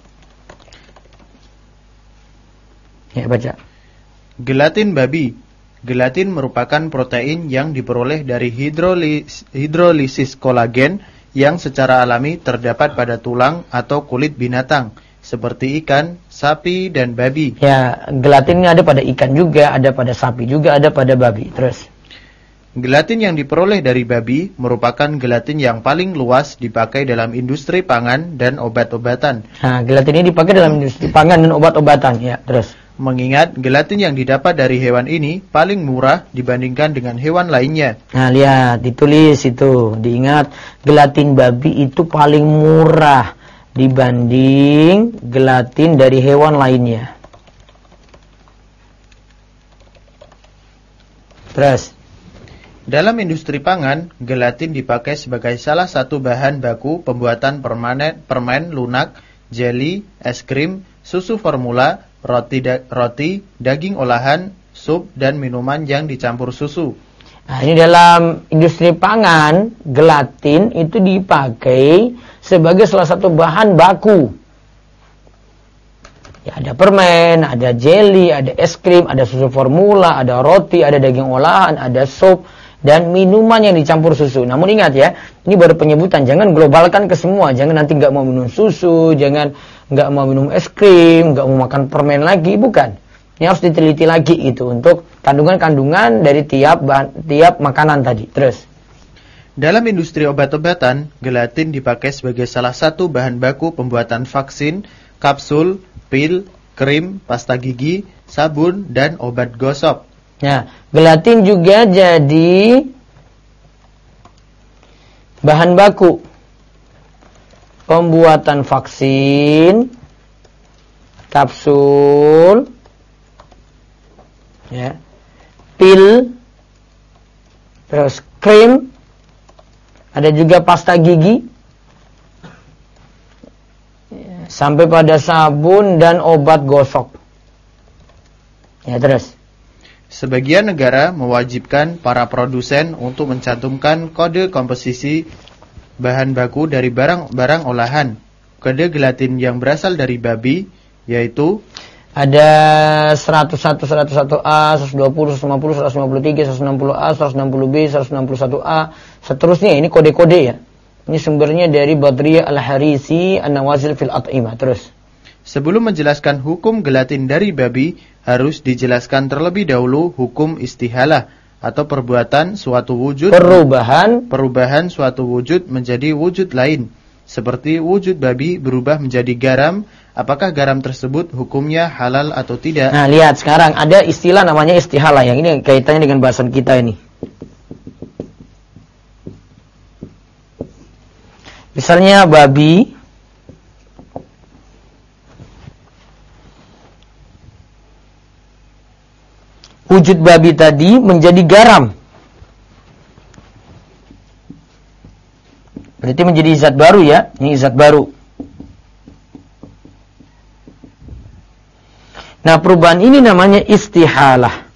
Ya, baca. Gelatin babi. Gelatin merupakan protein yang diperoleh dari hidrolisis kolagen yang secara alami terdapat pada tulang atau kulit binatang, seperti ikan, sapi, dan babi. Ya, gelatin ini ada pada ikan juga, ada pada sapi juga, ada pada babi. Terus. Gelatin yang diperoleh dari babi merupakan gelatin yang paling luas dipakai dalam industri pangan dan obat-obatan. Nah, gelatin ini dipakai dalam industri pangan dan obat-obatan. Ya, terus. Mengingat gelatin yang didapat dari hewan ini paling murah dibandingkan dengan hewan lainnya. Nah, lihat, ditulis itu. Diingat, gelatin babi itu paling murah dibanding gelatin dari hewan lainnya. Terus. Dalam industri pangan, gelatin dipakai sebagai salah satu bahan baku pembuatan permen lunak, jeli, es krim, susu formula, roti, daging olahan, sup, dan minuman yang dicampur susu. Nah, ini dalam industri pangan, gelatin itu dipakai sebagai salah satu bahan baku. Ya, ada permen, ada jeli, ada es krim, ada susu formula, ada roti, ada daging olahan, ada sup, dan minuman yang dicampur susu. Namun ingat ya, ini baru penyebutan. Jangan globalkan ke semua. Jangan nanti nggak mau minum susu, jangan nggak mau minum es krim, nggak mau makan permen lagi. Bukan. Ini harus diteliti lagi itu untuk kandungan-kandungan dari tiap makanan tadi. Terus. Dalam industri obat-obatan, gelatin dipakai sebagai salah satu bahan baku pembuatan vaksin, kapsul, pil, krim, pasta gigi, sabun, dan obat gosok. Nah, gelatin juga jadi bahan baku pembuatan vaksin, kapsul, ya, pil, terus krim, ada juga pasta gigi, sampai pada sabun dan obat gosok. Ya, terus. Sebagian negara mewajibkan para produsen untuk mencantumkan kode komposisi bahan baku dari barang-barang olahan. Kode gelatin yang berasal dari babi yaitu ada 101, 101A, 120, 150, 153, 160A, 160B, 161A, seterusnya. Ini kode-kode ya. Ini sumbernya dari Badriyah Al-Harisi An-Nawazil fil At'imah. Terus. Sebelum menjelaskan hukum gelatin dari babi, harus dijelaskan terlebih dahulu hukum istihalah atau perubahan suatu wujud menjadi wujud lain. Seperti wujud babi berubah menjadi garam, apakah garam tersebut hukumnya halal atau tidak? Nah, lihat sekarang ada istilah namanya istihalah, yang ini kaitannya dengan bahasan kita ini. Misalnya babi wujud babi tadi menjadi garam. Berarti menjadi zat baru ya. Ini zat baru. Nah, perubahan ini namanya istihalah.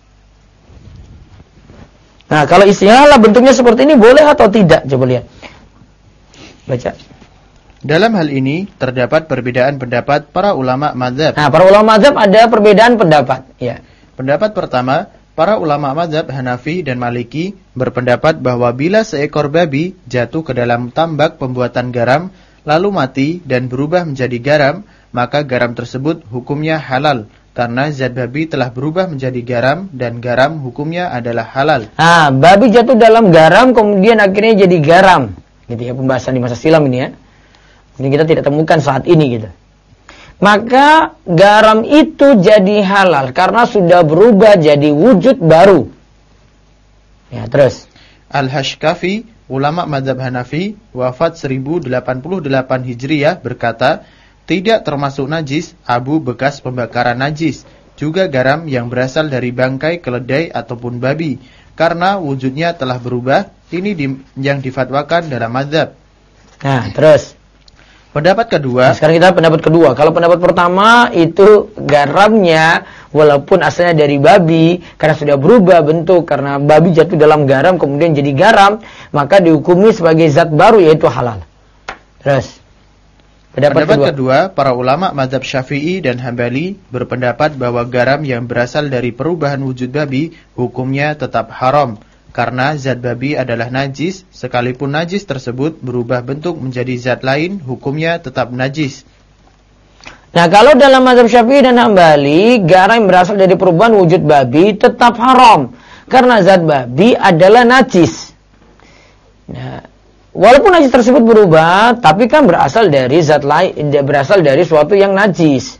Nah, kalau istihalah bentuknya seperti ini boleh atau tidak? Coba lihat. Baca. Dalam hal ini terdapat perbedaan pendapat para ulama mazhab. Nah, para ulama mazhab ada perbedaan pendapat, ya. Pendapat pertama, para ulama mazhab Hanafi dan Maliki berpendapat bahwa bila seekor babi jatuh ke dalam tambak pembuatan garam, lalu mati dan berubah menjadi garam, maka garam tersebut hukumnya halal, karena zat babi telah berubah menjadi garam, dan garam hukumnya adalah halal. Nah, babi jatuh dalam garam, kemudian akhirnya jadi garam. Gitu ya, pembahasan di masa silam ini ya. Ini kita tidak temukan saat ini gitu. Maka garam itu jadi halal karena sudah berubah jadi wujud baru. Ya, terus. Al-Hashkafi, ulama mazhab Hanafi, wafat 1088 Hijriah, berkata, tidak termasuk najis abu bekas pembakaran najis, juga garam yang berasal dari bangkai keledai ataupun babi, karena wujudnya telah berubah. Ini yang difatwakan dalam mazhab. Nah, terus. Pendapat kedua. Nah, sekarang kita pendapat kedua. Kalau pendapat pertama itu garamnya walaupun asalnya dari babi, karena sudah berubah bentuk, karena babi jatuh dalam garam kemudian jadi garam, maka dihukumi sebagai zat baru yaitu halal. Terus. Pendapat kedua, para ulama mazhab Syafi'i dan Hambali berpendapat bahwa garam yang berasal dari perubahan wujud babi hukumnya tetap haram. Karena zat babi adalah najis, sekalipun najis tersebut berubah bentuk menjadi zat lain, hukumnya tetap najis. Nah, kalau dalam mazhab Syafi'i dan Hambali, garam yang berasal dari perubahan wujud babi tetap haram. Karena zat babi adalah najis. Nah, walaupun najis tersebut berubah, tapi kan berasal dari zat lain, berasal dari suatu yang najis.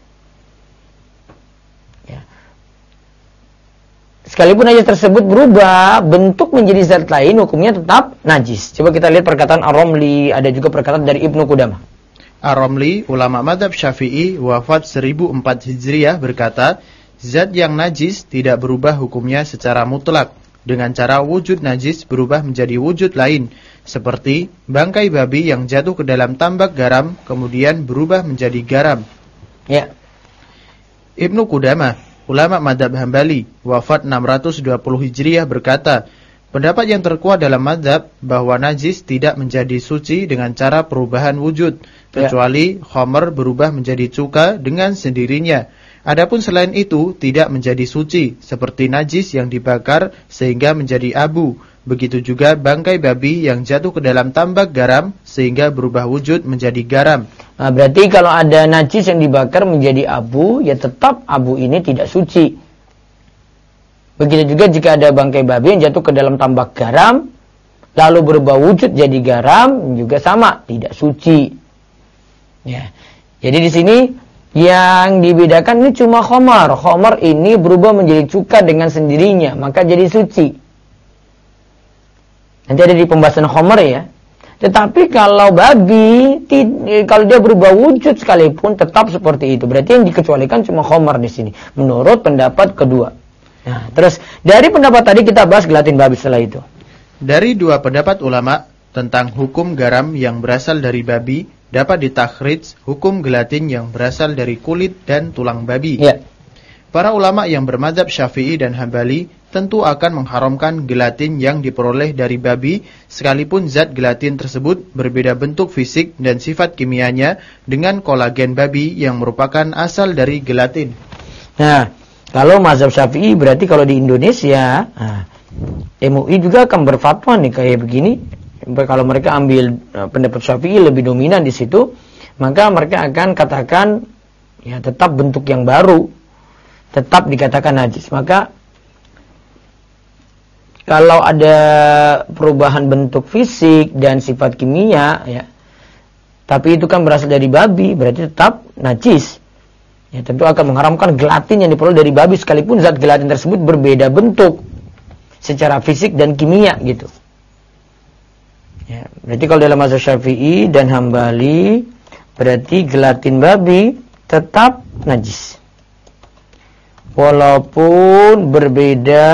Ya. Sekalipun najis tersebut berubah bentuk menjadi zat lain, hukumnya tetap najis. Coba kita lihat perkataan Ar-Ramli, ada juga perkataan dari Ibnu Qudamah. Ar-Ramli, ulama mazhab Syafi'i, wafat 1004 Hijriah, berkata, zat yang najis tidak berubah hukumnya secara mutlak. Dengan cara wujud najis berubah menjadi wujud lain, seperti bangkai babi yang jatuh ke dalam tambak garam, kemudian berubah menjadi garam. Ya. Ibnu Qudamah, ulama mazhab Hambali, wafat 620 Hijriah, berkata, pendapat yang terkuat dalam mazhab bahwa najis tidak menjadi suci dengan cara perubahan wujud, kecuali khamr berubah menjadi cuka dengan sendirinya. Adapun selain itu tidak menjadi suci, seperti najis yang dibakar sehingga menjadi abu. Begitu juga bangkai babi yang jatuh ke dalam tambak garam sehingga berubah wujud menjadi garam. Nah, berarti kalau ada najis yang dibakar menjadi abu, ya tetap abu ini tidak suci. Begitu juga jika ada bangkai babi yang jatuh ke dalam tambak garam, lalu berubah wujud jadi garam, juga sama, tidak suci. Ya. Jadi di sini yang dibedakan ini cuma khamar. Khamar ini berubah menjadi cuka dengan sendirinya, maka jadi suci. Nanti ada di pembahasan khamar ya. Tetapi kalau babi, kalau dia berubah wujud sekalipun tetap seperti itu. Berarti yang dikecualikan cuma khamar di sini. Menurut pendapat kedua. Nah, terus dari pendapat tadi kita bahas gelatin babi setelah itu. Dari dua pendapat ulama tentang hukum garam yang berasal dari babi, dapat ditakhrij hukum gelatin yang berasal dari kulit dan tulang babi. Ya. Para ulama yang bermadzhab Syafi'i dan Hambali tentu akan mengharamkan gelatin yang diperoleh dari babi, sekalipun zat gelatin tersebut berbeda bentuk fisik dan sifat kimianya dengan kolagen babi yang merupakan asal dari gelatin. Nah, kalau mazhab Syafi'i berarti kalau di Indonesia, MUI juga akan berfatwa nih kayak begini. Kalau mereka ambil pendapat Syafi'i lebih dominan di situ, maka mereka akan katakan ya tetap bentuk yang baru, tetap dikatakan najis. Maka kalau ada perubahan bentuk fisik dan sifat kimia ya, tapi itu kan berasal dari babi, berarti tetap najis. Ya, tentu akan mengharamkan gelatin yang diperoleh dari babi sekalipun zat gelatin tersebut berbeda bentuk secara fisik dan kimia gitu. Ya, berarti kalau dalam mazhab Syafi'i dan Hambali berarti gelatin babi tetap najis. Walaupun berbeda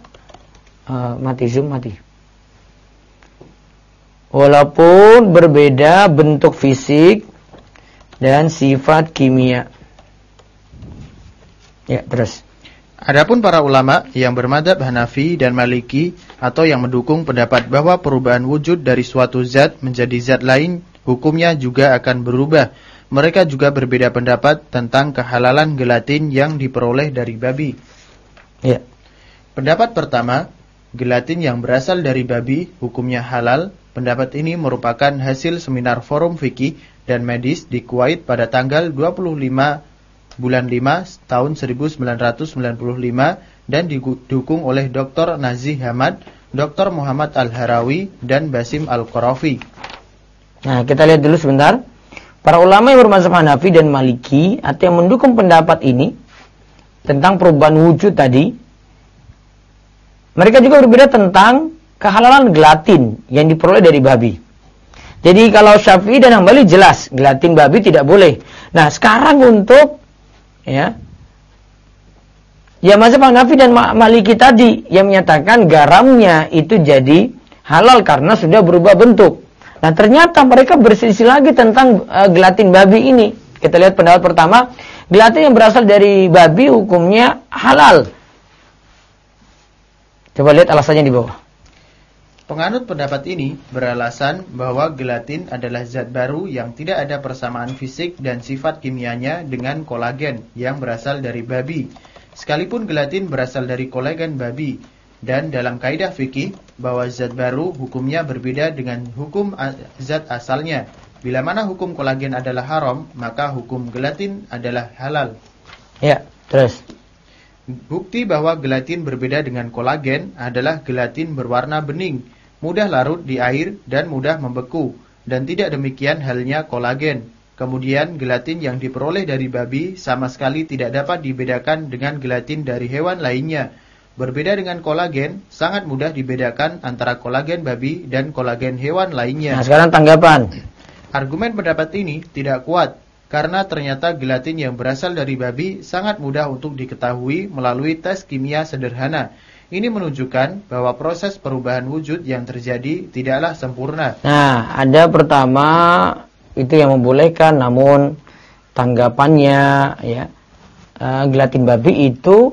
walaupun berbeda bentuk fisik dan sifat kimia. Ya, terus. Adapun para ulama yang bermadzhab Hanafi dan Maliki atau yang mendukung pendapat bahwa perubahan wujud dari suatu zat menjadi zat lain, hukumnya juga akan berubah. Mereka juga berbeda pendapat tentang kehalalan gelatin yang diperoleh dari babi. Ya. Pendapat pertama, gelatin yang berasal dari babi hukumnya halal. Pendapat ini merupakan hasil seminar forum fikih dan medis di Kuwait pada tanggal 25 bulan 5 tahun 1995 dan didukung oleh Dr. Nazih Hamad, Dr. Muhammad Al-Harawi, dan Basim Al-Qarafi. Nah, kita lihat dulu sebentar. Para ulama yang bermazhab Hanafi dan Maliki atau yang mendukung pendapat ini tentang perubahan wujud tadi, mereka juga berbeda tentang kehalalan gelatin yang diperoleh dari babi. Jadi kalau Syafi'i dan Hambali jelas gelatin babi tidak boleh. Nah, sekarang untuk ya mazhab Hanafi dan Maliki tadi yang menyatakan garamnya itu jadi halal karena sudah berubah bentuk. Nah, ternyata mereka berselisih lagi tentang gelatin babi ini. Kita lihat pendapat pertama, gelatin yang berasal dari babi hukumnya halal. Coba lihat alasannya di bawah. Penganut pendapat ini beralasan bahwa gelatin adalah zat baru yang tidak ada persamaan fisik dan sifat kimianya dengan kolagen yang berasal dari babi. Sekalipun gelatin berasal dari kolagen babi, dan dalam kaidah fikih bahwa zat baru hukumnya berbeda dengan hukum zat asalnya. Bila mana hukum kolagen adalah haram, maka hukum gelatin adalah halal. Ya, terus. Bukti bahwa gelatin berbeda dengan kolagen adalah gelatin berwarna bening, mudah larut di air dan mudah membeku, dan tidak demikian halnya kolagen. Kemudian gelatin yang diperoleh dari babi sama sekali tidak dapat dibedakan dengan gelatin dari hewan lainnya. Berbeda dengan kolagen, sangat mudah dibedakan antara kolagen babi dan kolagen hewan lainnya. Nah, sekarang tanggapan. Argumen pendapat ini tidak kuat, karena ternyata gelatin yang berasal dari babi sangat mudah untuk diketahui melalui tes kimia sederhana. Ini menunjukkan bahwa proses perubahan wujud yang terjadi tidaklah sempurna. Nah, ada pertama itu yang membolehkan, namun tanggapannya ya, gelatin babi itu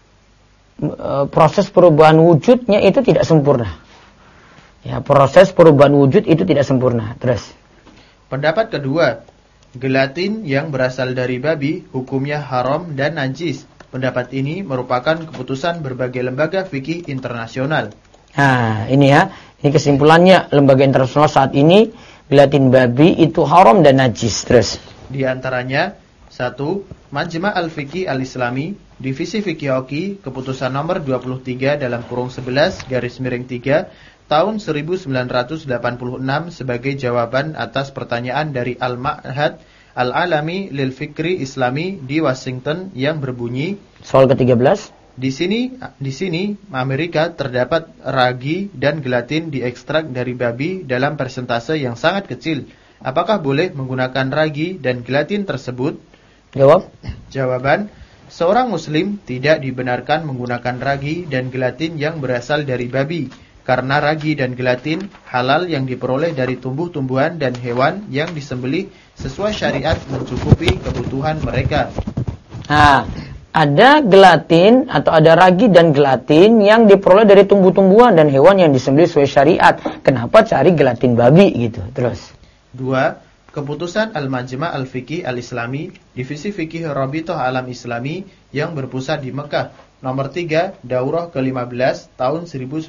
proses perubahan wujudnya itu tidak sempurna. Ya, proses perubahan wujud itu tidak sempurna. Terus. Pendapat kedua, gelatin yang berasal dari babi hukumnya haram dan najis. Pendapat ini merupakan keputusan berbagai lembaga fikih internasional. Nah, ini ya. Ini kesimpulannya lembaga internasional saat ini, gelatin babi itu haram dan najis. Terus. Di antaranya, 1. Majma' al-Fiqih al-Islami, Divisi Fikih Oki, keputusan nomor 23 dalam kurung 11 garis miring 3 tahun 1986 sebagai jawaban atas pertanyaan dari Al-Ma'had Al-Alami Lil Fikri Islami di Washington yang berbunyi, soal ke-13. Di sini Amerika terdapat ragi dan gelatin diekstrak dari babi dalam persentase yang sangat kecil. Apakah boleh menggunakan ragi dan gelatin tersebut? Jawaban, seorang muslim tidak dibenarkan menggunakan ragi dan gelatin yang berasal dari babi, karena ragi dan gelatin halal yang diperoleh dari tumbuh-tumbuhan dan hewan yang disembelih sesuai syariat mencukupi kebutuhan mereka. Nah, ada gelatin atau ada ragi dan gelatin yang diperoleh dari tumbuh-tumbuhan dan hewan yang disembelih sesuai syariat. Kenapa cari gelatin babi gitu? Terus. 2. Keputusan Al-Majma' Al-Fiqih Al-Islami, Divisi Fikih Rabithah Alam Islami yang berpusat di Mekah, nomor 3, Daurah ke-15 tahun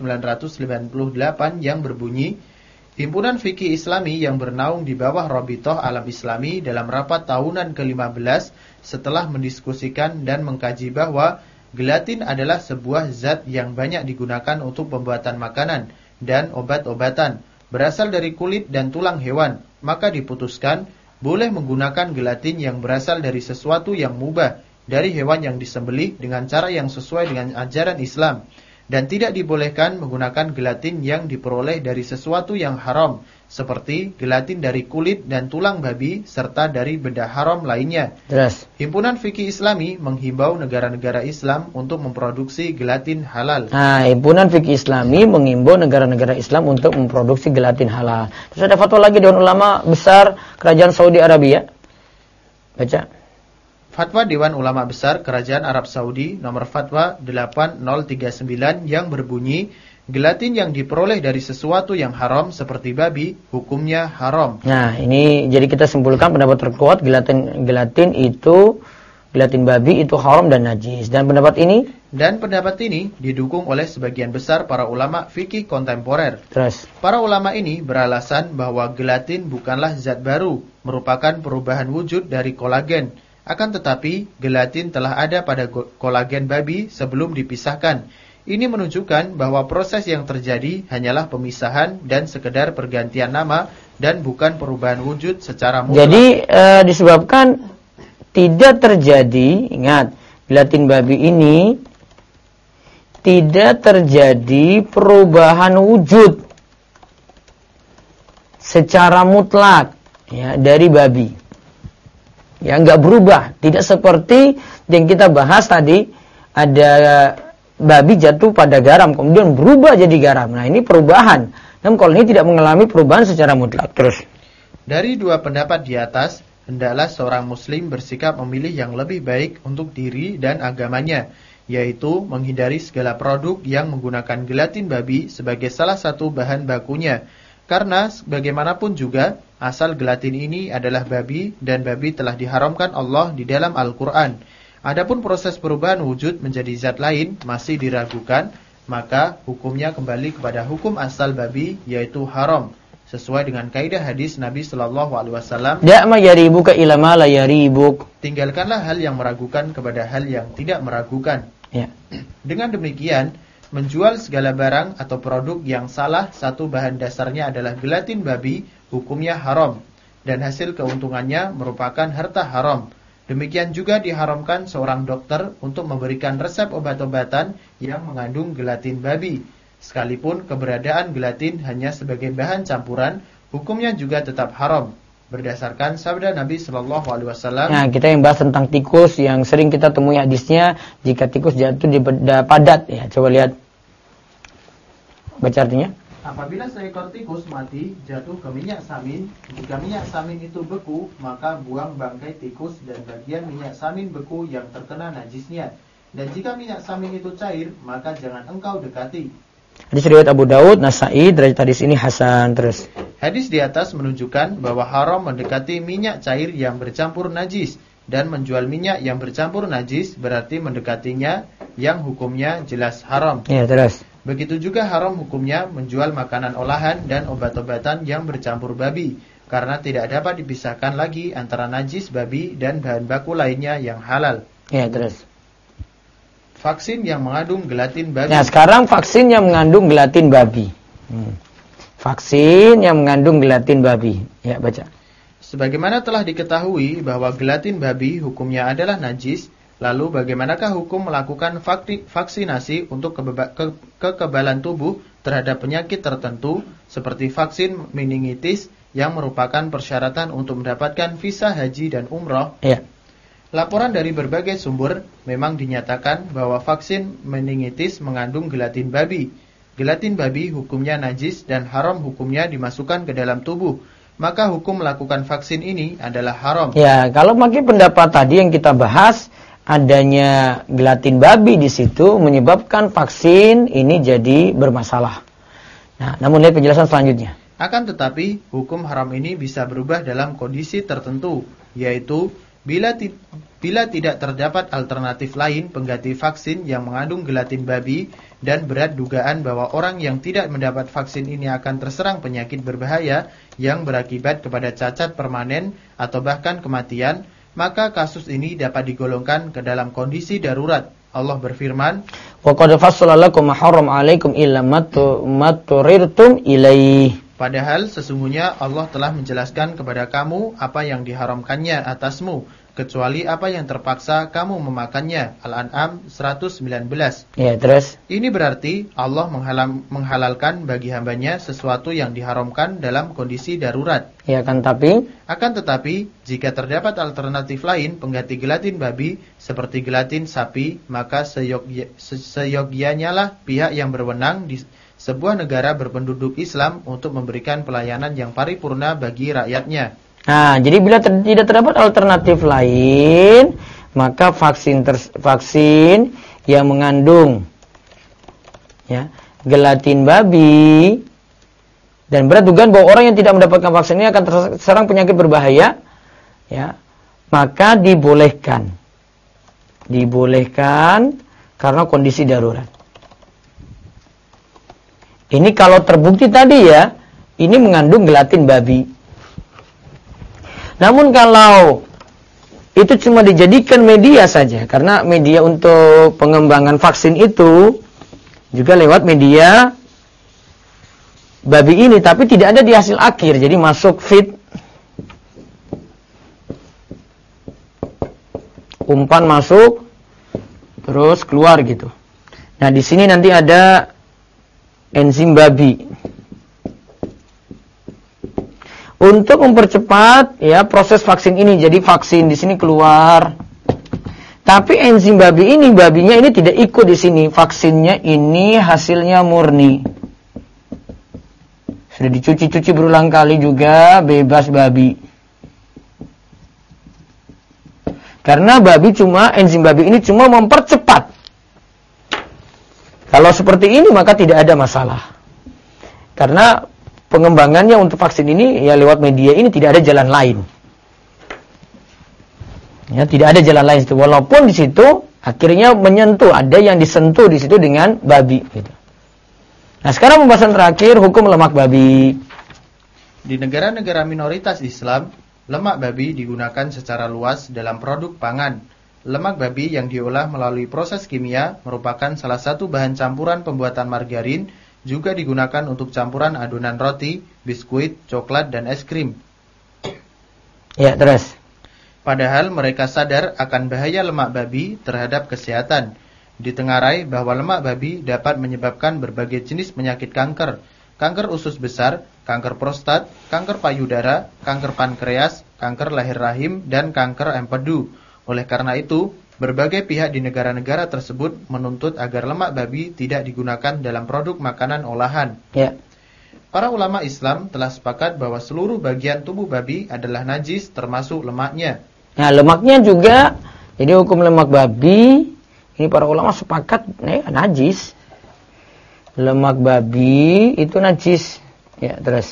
1998 yang berbunyi, Himpunan Fikih Islami yang bernaung di bawah Rabithah Alam Islami dalam rapat tahunan ke-15 setelah mendiskusikan dan mengkaji bahwa gelatin adalah sebuah zat yang banyak digunakan untuk pembuatan makanan dan obat-obatan, berasal dari kulit dan tulang hewan, maka diputuskan boleh menggunakan gelatin yang berasal dari sesuatu yang mubah dari hewan yang disembelih dengan cara yang sesuai dengan ajaran Islam, dan tidak dibolehkan menggunakan gelatin yang diperoleh dari sesuatu yang haram, seperti gelatin dari kulit dan tulang babi serta dari benda haram lainnya. Terus. Himpunan Fikih Islami menghimbau negara-negara Islam untuk memproduksi gelatin halal. Nah, Himpunan Fikih Islami menghimbau negara-negara Islam untuk memproduksi gelatin halal. Terus ada fatwa lagi Dewan Ulama Besar Kerajaan Saudi Arabia. Baca. Fatwa Dewan Ulama Besar Kerajaan Arab Saudi nomor fatwa 8039 yang berbunyi, gelatin yang diperoleh dari sesuatu yang haram seperti babi, hukumnya haram. Nah, ini jadi kita simpulkan pendapat terkuat gelatin babi itu haram dan najis. Dan pendapat ini didukung oleh sebagian besar para ulama fikih kontemporer. Terus. Para ulama ini beralasan bahwa gelatin bukanlah zat baru, merupakan perubahan wujud dari kolagen. Akan tetapi, gelatin telah ada pada kolagen babi sebelum dipisahkan. Ini menunjukkan bahwa proses yang terjadi hanyalah pemisahan dan sekedar pergantian nama dan bukan perubahan wujud secara mutlak. Jadi disebabkan tidak terjadi, ingat, gelatin babi ini tidak terjadi perubahan wujud secara mutlak ya dari babi. Ya, enggak berubah, tidak seperti yang kita bahas tadi, ada babi jatuh pada garam kemudian berubah jadi garam. Nah, ini perubahan. Namun kalau ini tidak mengalami perubahan secara mutlak. Terus. Dari dua pendapat di atas, hendaklah seorang muslim bersikap memilih yang lebih baik untuk diri dan agamanya, yaitu menghindari segala produk yang menggunakan gelatin babi sebagai salah satu bahan bakunya. Karena bagaimanapun juga, asal gelatin ini adalah babi dan babi telah diharamkan Allah di dalam Al-Quran. Adapun proses perubahan wujud menjadi zat lain masih diragukan, maka hukumnya kembali kepada hukum asal babi, yaitu haram, sesuai dengan kaidah hadis Nabi SAW. Da'ma yaribuka ila ma la yaribuk. Tinggalkanlah hal yang meragukan kepada hal yang tidak meragukan. Ya. Dengan demikian, menjual segala barang atau produk yang salah satu bahan dasarnya adalah gelatin babi, hukumnya haram, dan hasil keuntungannya merupakan harta haram. Demikian juga diharamkan seorang dokter untuk memberikan resep obat-obatan yang mengandung gelatin babi. Sekalipun keberadaan gelatin hanya sebagai bahan campuran, hukumnya juga tetap haram. Berdasarkan sabda Nabi Shallallahu Alaihi Wasallam. Nah, kita yang bahas tentang tikus yang sering kita temui hadisnya, jika tikus jatuh di benda padat, ya coba lihat, baca artinya. Apabila seekor tikus mati jatuh ke minyak samin, jika minyak samin itu beku, maka buang bangkai tikus dan bagian minyak samin beku yang terkena najisnya. Dan jika minyak samin itu cair, maka jangan engkau dekati. Hadis riwayat Abu Daud, Nasai, derajat hadis ini hasan. Terus hadis di atas menunjukkan bahwa haram mendekati minyak cair yang bercampur najis, dan menjual minyak yang bercampur najis berarti mendekatinya yang hukumnya jelas haram. Ya, terus. Begitu juga haram hukumnya menjual makanan olahan dan obat-obatan yang bercampur babi, karena tidak dapat dipisahkan lagi antara najis babi dan bahan baku lainnya yang halal. Ya, terus. Vaksin yang mengandung gelatin babi. Nah, sekarang vaksin yang mengandung gelatin babi. Vaksin yang mengandung gelatin babi. Ya, baca. Sebagaimana telah diketahui bahwa gelatin babi hukumnya adalah najis, lalu bagaimanakah hukum melakukan vaksinasi untuk kekebalan tubuh terhadap penyakit tertentu seperti vaksin meningitis yang merupakan persyaratan untuk mendapatkan visa haji dan umroh? Ya. Laporan dari berbagai sumber memang dinyatakan bahwa vaksin meningitis mengandung gelatin babi. Gelatin babi hukumnya najis dan haram hukumnya dimasukkan ke dalam tubuh. Maka hukum melakukan vaksin ini adalah haram. Ya, kalau pakai pendapat tadi yang kita bahas, adanya gelatin babi di situ menyebabkan vaksin ini jadi bermasalah. Nah, namun lihat penjelasan selanjutnya. Akan tetapi, hukum haram ini bisa berubah dalam kondisi tertentu, yaitu bila tidak terdapat alternatif lain pengganti vaksin yang mengandung gelatin babi dan berat dugaan bahwa orang yang tidak mendapat vaksin ini akan terserang penyakit berbahaya yang berakibat kepada cacat permanen atau bahkan kematian, maka kasus ini dapat digolongkan ke dalam kondisi darurat. Allah berfirman, "Wa qad fassala lakum ma harrama 'alaikum illa ma turirtum ilaih." Padahal sesungguhnya Allah telah menjelaskan kepada kamu apa yang diharamkannya atasmu, kecuali apa yang terpaksa kamu memakannya. Al-An'am 119. Ya, terus. Ini berarti Allah menghalalkan bagi hambanya sesuatu yang diharamkan dalam kondisi darurat. Ya, Akan tetapi, jika terdapat alternatif lain pengganti gelatin babi seperti gelatin sapi, maka seyogyanya lah pihak yang berwenang di sebuah negara berpenduduk Islam untuk memberikan pelayanan yang paripurna bagi rakyatnya. Nah, jadi bila tidak terdapat alternatif lain, maka vaksin yang mengandung gelatin babi dan berat dugaan bahwa orang yang tidak mendapatkan vaksin ini akan terserang penyakit berbahaya, maka dibolehkan karena kondisi darurat. Ini kalau terbukti tadi ini mengandung gelatin babi. Namun kalau itu cuma dijadikan media saja, karena media untuk pengembangan vaksin itu juga lewat media babi ini, tapi tidak ada di hasil akhir, jadi masuk feed, umpan masuk, terus keluar gitu. Nah, di sini nanti ada enzim babi untuk mempercepat proses vaksin ini. Jadi vaksin di sini keluar, tapi enzim babinya ini tidak ikut di sini. Vaksinnya ini hasilnya murni, sudah dicuci berulang kali juga, bebas babi. Karena enzim babi ini cuma mempercepat. Kalau seperti ini maka tidak ada masalah. Karena pengembangannya untuk vaksin ini lewat media ini tidak ada jalan lain. Tidak ada jalan lain situ. Walaupun di situ akhirnya menyentuh, ada yang disentuh di situ dengan babi gitu. Nah, sekarang pembahasan terakhir, hukum lemak babi. Di negara-negara minoritas Islam, lemak babi digunakan secara luas dalam produk pangan. Lemak babi yang diolah melalui proses kimia merupakan salah satu bahan campuran pembuatan margarin, juga digunakan untuk campuran adonan roti, biskuit, coklat, dan es krim. Ya, terus. Padahal mereka sadar akan bahaya lemak babi terhadap kesehatan. Ditengarai bahwa lemak babi dapat menyebabkan berbagai jenis penyakit kanker, kanker usus besar, kanker prostat, kanker payudara, kanker pankreas, kanker leher rahim, dan kanker empedu. Oleh karena itu, berbagai pihak di negara-negara tersebut menuntut agar lemak babi tidak digunakan dalam produk makanan olahan. Ya. Para ulama Islam telah sepakat bahwa seluruh bagian tubuh babi adalah najis termasuk lemaknya. Nah, lemaknya juga, jadi hukum lemak babi, ini para ulama sepakat najis. Lemak babi itu najis. Ya, terus.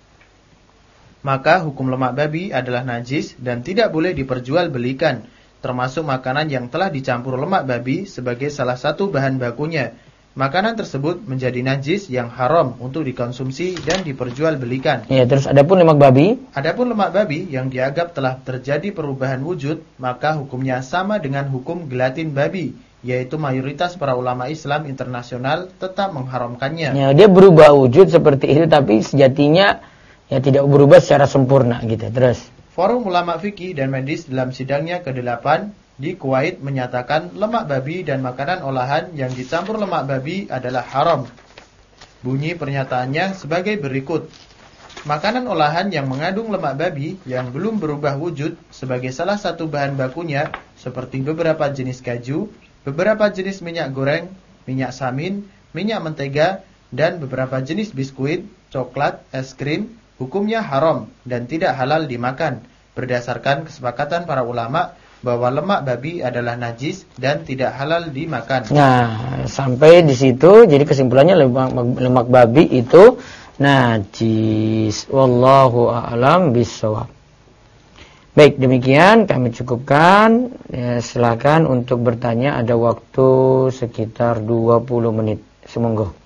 Maka hukum lemak babi adalah najis dan tidak boleh diperjualbelikan, termasuk makanan yang telah dicampur lemak babi sebagai salah satu bahan bakunya. Makanan tersebut menjadi najis yang haram untuk dikonsumsi dan diperjualbelikan. Ya, terus adapun lemak babi? Adapun lemak babi yang dianggap telah terjadi perubahan wujud, maka hukumnya sama dengan hukum gelatin babi, yaitu mayoritas para ulama Islam internasional tetap mengharamkannya. Ya, dia berubah wujud seperti itu, tapi sejatinya ya tidak berubah secara sempurna gitu. Terus. Forum Ulama Fikih dan Medis dalam sidangnya ke-8 di Kuwait menyatakan lemak babi dan makanan olahan yang dicampur lemak babi adalah haram. Bunyi pernyataannya sebagai berikut. Makanan olahan yang mengandung lemak babi yang belum berubah wujud sebagai salah satu bahan bakunya seperti beberapa jenis kaju, beberapa jenis minyak goreng, minyak samin, minyak mentega, dan beberapa jenis biskuit, coklat, es krim, hukumnya haram dan tidak halal dimakan, berdasarkan kesepakatan para ulama bahwa lemak babi adalah najis dan tidak halal dimakan. Nah, sampai di situ jadi kesimpulannya lemak babi itu najis. Wallahu a'lam bishawab. Baik, demikian kami cukupkan. Ya, silakan untuk bertanya, ada waktu sekitar 20 menit. Semoga.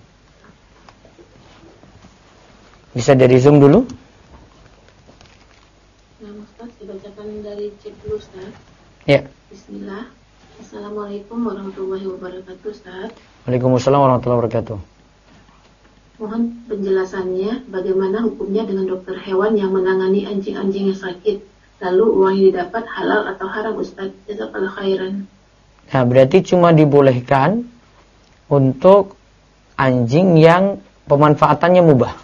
Bisa dari Zoom dulu? Nah, Ustaz, dibacakan dari chat dulu, Ustaz. Ya. Bismillah. Assalamualaikum warahmatullahi wabarakatuh, Ustaz. Waalaikumsalam warahmatullahi wabarakatuh. Mohon penjelasannya, bagaimana hukumnya dengan dokter hewan yang menangani anjing-anjing yang sakit? Lalu uang yang didapat halal atau haram, Ustaz? Jazakallahu khairan. Nah, berarti cuma dibolehkan untuk anjing yang pemanfaatannya mubah.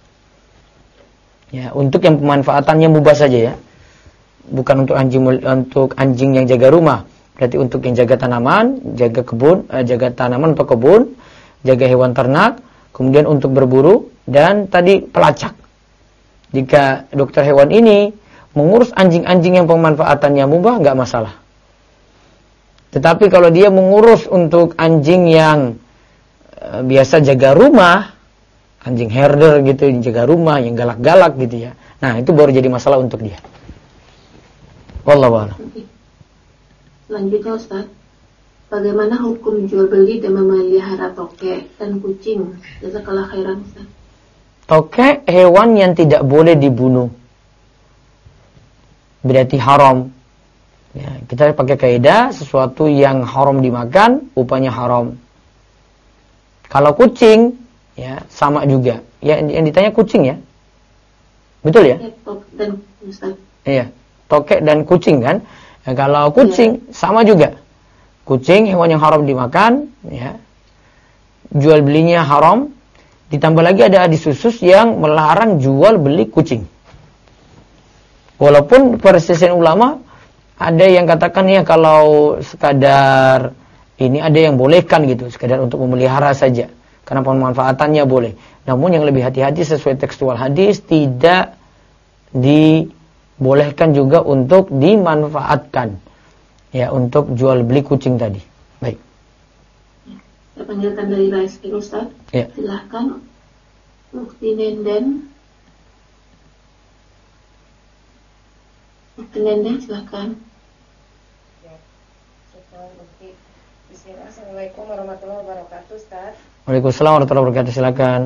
Ya, untuk yang pemanfaatannya mubah saja ya. Bukan untuk anjing yang jaga rumah. Berarti untuk yang jaga tanaman, jaga kebun, jaga tanaman atau kebun, jaga hewan ternak, kemudian untuk berburu dan tadi pelacak. Jika dokter hewan ini mengurus anjing-anjing yang pemanfaatannya mubah, enggak masalah. Tetapi kalau dia mengurus untuk anjing yang biasa jaga rumah, anjing herder gitu, yang jaga rumah, yang galak-galak gitu ya. Nah, itu baru jadi masalah untuk dia. Wallahu a'lam. Selanjutnya, Ustaz, bagaimana hukum jual beli dan memelihara tokek dan kucing? Jazakallahu khairan, Ustaz. Tokek hewan yang tidak boleh dibunuh. Berarti haram. Ya, kita pakai kaidah sesuatu yang haram dimakan, upahnya haram. Kalau kucing, ya sama juga. Ya, yang ditanya kucing ya, betul ya? Dan Ustaz. Iya, tokek dan kucing kan. Ya, kalau kucing sama juga. Kucing hewan yang haram dimakan, ya. Jual belinya haram. Ditambah lagi ada hadis khusus yang melarang jual beli kucing. Walaupun perselisihan ulama ada yang katakan ya kalau sekadar ini ada yang bolehkan gitu, sekadar untuk memelihara saja. Karena pemanfaatannya boleh. Namun yang lebih hati-hati sesuai tekstual hadis tidak dibolehkan juga untuk dimanfaatkan. Ya, untuk jual beli kucing tadi. Baik. Saya panggilkan dari Raiskin, Ustaz. Ya. Silahkan Mufti Nenden. Mufti Nenden, silahkan. Ya. Bismillah. Assalamualaikum warahmatullahi wabarakatuh, Ustaz. Waalaikumsalam warahmatullahi wabarakatuh. Silakan.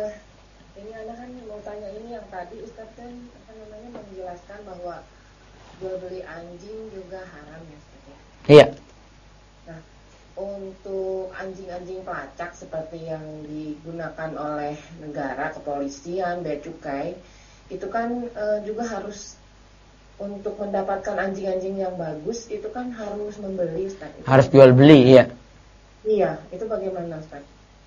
Ini anak kan mau tanya ini yang tadi Ustaz kan menjelaskan bahwa jual beli anjing juga haram ya Ustaz ya? Iya. Nah, untuk anjing-anjing pelacak seperti yang digunakan oleh negara, kepolisian, bea cukai, itu kan juga harus, untuk mendapatkan anjing-anjing yang bagus itu kan harus membeli Ustaz. Harus jual beli, iya. Iya, itu bagaimana Ustaz?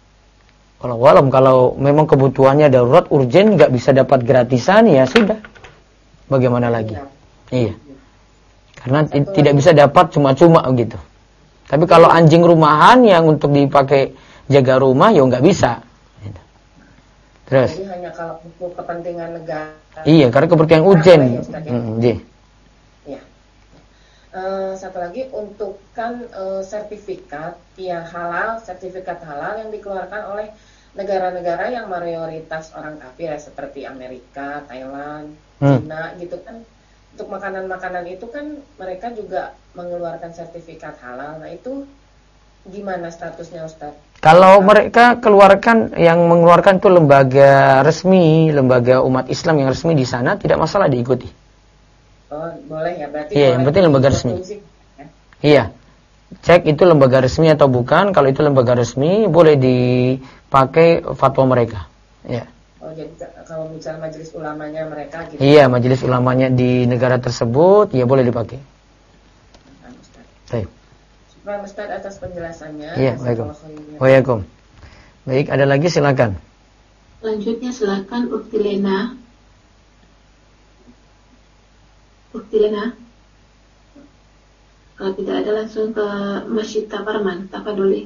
Kalau memang kebutuhannya darurat, urgen, nggak bisa dapat gratisan, ya sudah. Bagaimana lagi? Iya. Karena tidak bisa dapat cuma-cuma gitu. Tapi kalau anjing rumahan yang untuk dipakai jaga rumah, ya nggak bisa. Terus? Jadi hanya kalau untuk kepentingan negara. Iya, karena kepentingan urgen. Iya. Satu lagi, untuk kan sertifikat yang halal, sertifikat halal yang dikeluarkan oleh negara-negara yang mayoritas orang kafir ya, seperti Amerika, Thailand, Cina gitu kan. Untuk makanan-makanan itu kan mereka juga mengeluarkan sertifikat halal. Nah itu gimana statusnya Ustaz? Kalau mereka yang mengeluarkan itu lembaga resmi, lembaga umat Islam yang resmi di sana, tidak masalah diikuti. Oh, boleh ya, berarti. Iya, yang penting lembaga resmi. Ya? Iya. Cek itu lembaga resmi atau bukan. Kalau itu lembaga resmi, boleh dipakai fatwa mereka. Ya. Oh, jadi kalau misalnya majelis ulamanya mereka gitu. Iya, majelis ulamanya di negara tersebut, ya boleh dipakai. Baik. Pak Ustaz atas penjelasannya. Iya, waalaikumsalam. Baik, ada lagi silakan. Selanjutnya silakan Ukti Lena. Kalau tidak ada langsung ke Masjid Taparman, Tafadoli.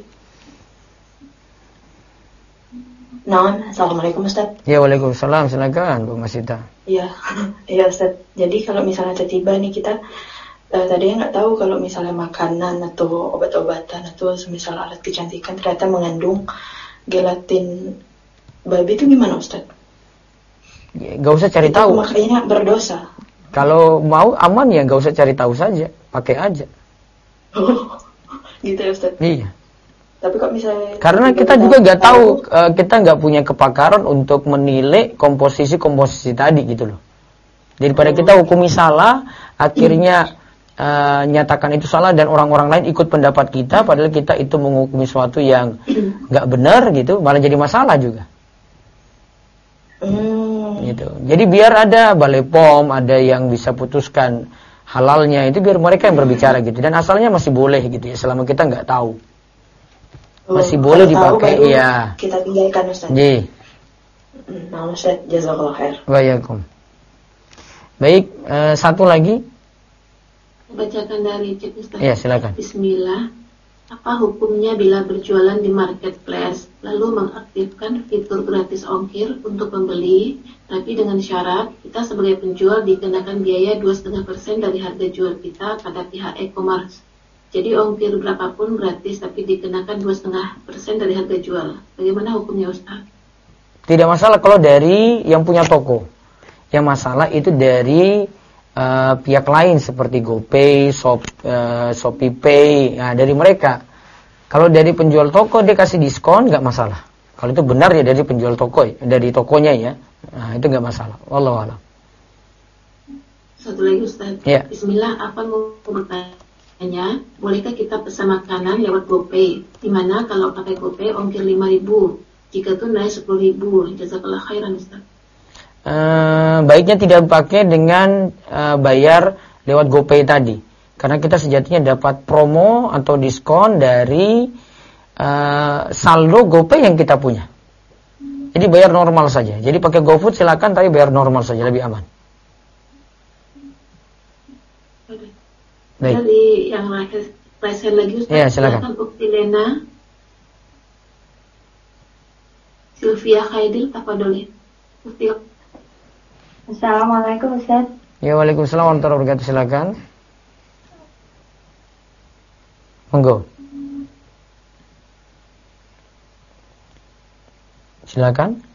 Naon, assalamualaikum Ustaz. Ya, waalaikumsalam, silakan Bu Masita. Iya, iya Ustaz. Jadi kalau misalnya tiba nih kita tadinya nggak tahu kalau misalnya makanan atau obat-obatan atau semisal alat kecantikan ternyata mengandung gelatin babi, itu gimana Ustaz? Ya, gak usah cari tahu. Makanya berdosa. Kalau mau aman ya gak usah cari tahu saja, pakai aja. Oh, gitu ya Ustaz. Iya. Tapi kok misalnya karena kita juga nggak tahu, kita nggak punya kepakaran untuk menilai komposisi tadi gitu loh. Daripada kita hukumi salah, akhirnya nyatakan itu salah dan orang-orang lain ikut pendapat kita, padahal kita itu menghukumi sesuatu yang nggak benar gitu, malah jadi masalah juga. Gitu. Jadi biar ada Balai POM, ada yang bisa putuskan halalnya, itu biar mereka yang berbicara gitu. Dan asalnya masih boleh gitu ya, selama kita nggak tahu. Masih boleh dipakai, iya. Kita tinggalkan Ustaz. Iya. Nah, Ustaz, jazakallah khair. Waalaikum. Baik, satu lagi. Bacakan dari chat Ustaz. Iya, silakan. Bismillah. Apa hukumnya bila berjualan di marketplace lalu mengaktifkan fitur gratis ongkir untuk pembeli, tapi dengan syarat kita sebagai penjual dikenakan biaya 2,5% dari harga jual kita pada pihak e-commerce. Jadi ongkir berapapun gratis tapi dikenakan 2,5% dari harga jual. Bagaimana hukumnya Ustaz? Tidak masalah kalau dari yang punya toko. Yang masalah itu dari pihak lain seperti GoPay, Shopee Pay, nah, dari mereka. Kalau dari penjual toko dia kasih diskon nggak masalah. Kalau itu benar ya dari penjual toko, dari tokonya ya, nah, itu nggak masalah. Wallahu a'lam. Satu lagi Ustaz. Ya. Bismillah, apa mau bertanya? Bolehkah kita pesan makanan lewat GoPay? Dimana kalau pakai GoPay ongkir 5.000, jika tunai 10.000. Jazakallah khairan Ustaz. Baiknya tidak pakai dengan bayar lewat GoPay tadi, karena kita sejatinya dapat promo atau diskon dari saldo GoPay yang kita punya. Jadi bayar normal saja. Jadi pakai GoFood silakan, tapi bayar normal saja, lebih aman. Baik. Dari yang raise lagi Ustaz. Ya, silakan. Ukti Lena, Sylvia Khaidil, Tafadoli. Ukti. Assalamualaikum Ustaz. Ya, waalaikumsalam warahmatullahi wabarakatuh. Silakan. Monggo. Silakan.